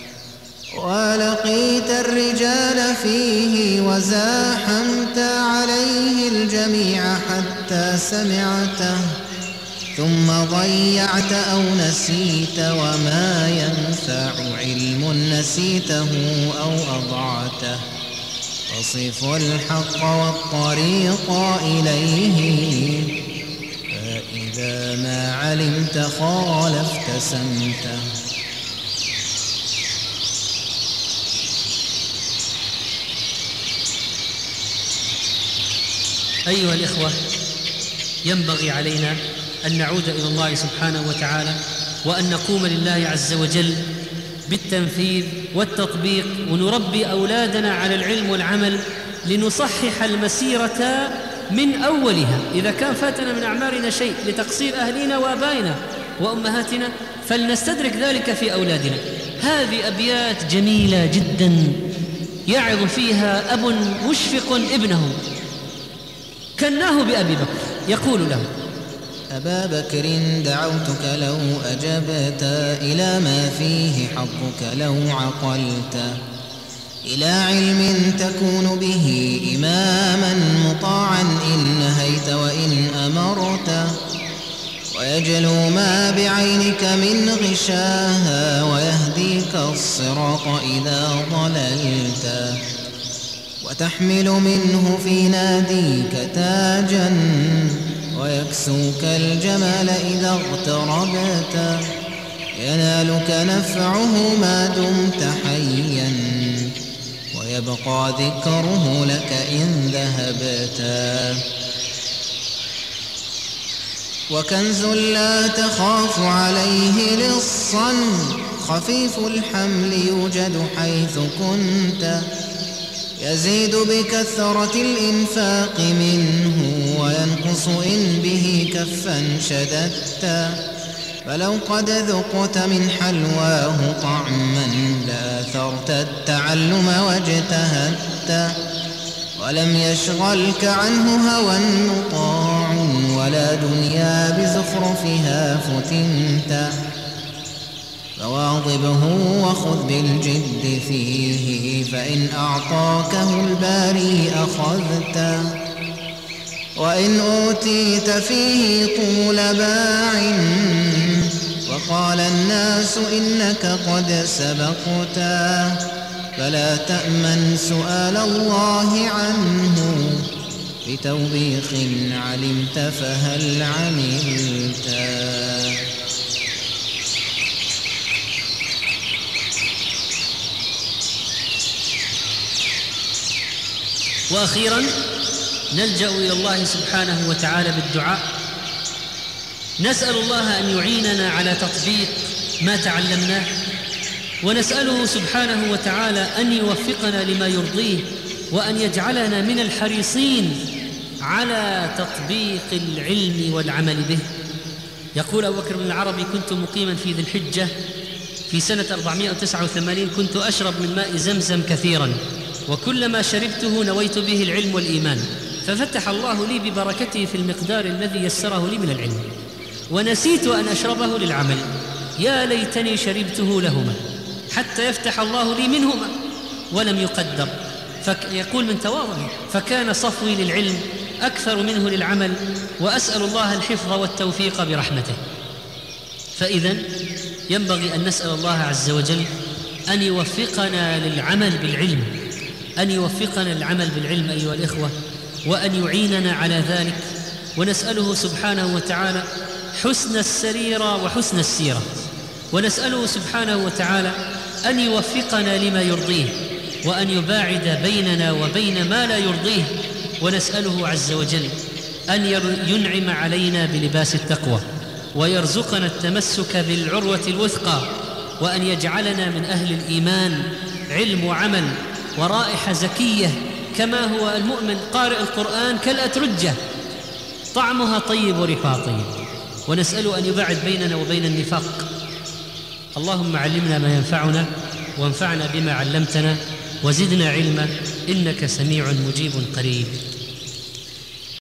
ولقيت الرجال فيه وزاحمت عليه الجميع حتى سمعته، ثم ضيعت أو نسيت وما ينفع علم نسيته أو أضعته، فصف الحق والطريق إليه، فإذا ما علمت خالفت سمته. أيها الإخوة، ينبغي علينا أن نعود إلى الله سبحانه وتعالى وأن نقوم لله عز وجل بالتنفيذ والتطبيق، ونربي أولادنا على العلم والعمل لنصحح المسيرة من أولها. إذا كان فاتنا من أعمارنا شيء لتقصير أهلنا وآبائنا وأمهاتنا فلنستدرك ذلك في أولادنا. هذه أبيات جميلة جدا يعظ فيها أب مشفق ابنه، كناه بأبي بكر، يقول له أبا بكر دعوتك لو أجبت، إلى ما فيه حقك لو عقلت، إلى علم تكون به إماما مطاعا إن نهيت وإن أمرت، ويجلو ما بعينك من غشاها، ويهديك الصراط إذا ضللت، وتحمل منه في ناديك تاجا، ويكسوك الجمال إذا اغتربت، ينالك نفعه ما دمت حيا، ويبقى ذكره لك إن ذهبت. وكنز لا تخاف عليه لصا خفيف الحمل يوجد حيث كنت يزيد بكثرة الإنفاق منه وينقص إن به كفا شددت فلو قد ذقت من حلواه طعما لآثرت التعلم واجتهدت ولم يشغلك عنه هوى مطاع ولا دنيا بزخرفها فتنت فواظبه وخذ بالجد فيه فإن أعطاكه الباري أخذت وإن أوتيت فيه طول باع وقال الناس إنك قد سبقتا فلا تأمن سؤال الله عنه بتوبيخ علمت فهل عملتا. وأخيرا نلجأ إلى الله سبحانه وتعالى بالدعاء، نسأل الله أن يعيننا على تطبيق ما تعلمناه، ونسأله سبحانه وتعالى أن يوفقنا لما يرضيه وأن يجعلنا من الحريصين على تطبيق العلم والعمل به. يقول أبو بكر بن العربي: كنت مقيما في ذي الحجة في سنة 489، كنت أشرب من ماء زمزم كثيرا، وكلما شربته نويت به العلم والإيمان، ففتح الله لي ببركته في المقدار الذي يسره لي من العلم، ونسيت أن أشربه للعمل، يا ليتني شربته لهما حتى يفتح الله لي منهما ولم يقدر. يقول من تواضعه: فكان صفوي للعلم أكثر منه للعمل، وأسأل الله الحفظ والتوفيق برحمته. فإذن ينبغي أن نسأل الله عز وجل أن يوفقنا للعمل بالعلم، أن يوفقنا للعمل بالعلم أيها الإخوة، وأن يعيننا على ذلك، ونسأله سبحانه وتعالى حسن السريرة وحسن السيرة، ونسأله سبحانه وتعالى أن يوفقنا لما يرضيه وأن يباعد بيننا وبين ما لا يرضيه، ونسأله عز وجل أن ينعم علينا بلباس التقوى ويرزقنا التمسك بالعروة الوثقى، وأن يجعلنا من أهل الإيمان، علم وعمل ورائحة زكية، كما هو المؤمن قارئ القرآن كالأترجة طعمها طيب وريحها طيب، ونسأله أن يباعد بيننا وبين النفاق. اللهم علمنا ما ينفعنا وانفعنا بما علمتنا وزدنا علما، إنك سميع مجيب قريب.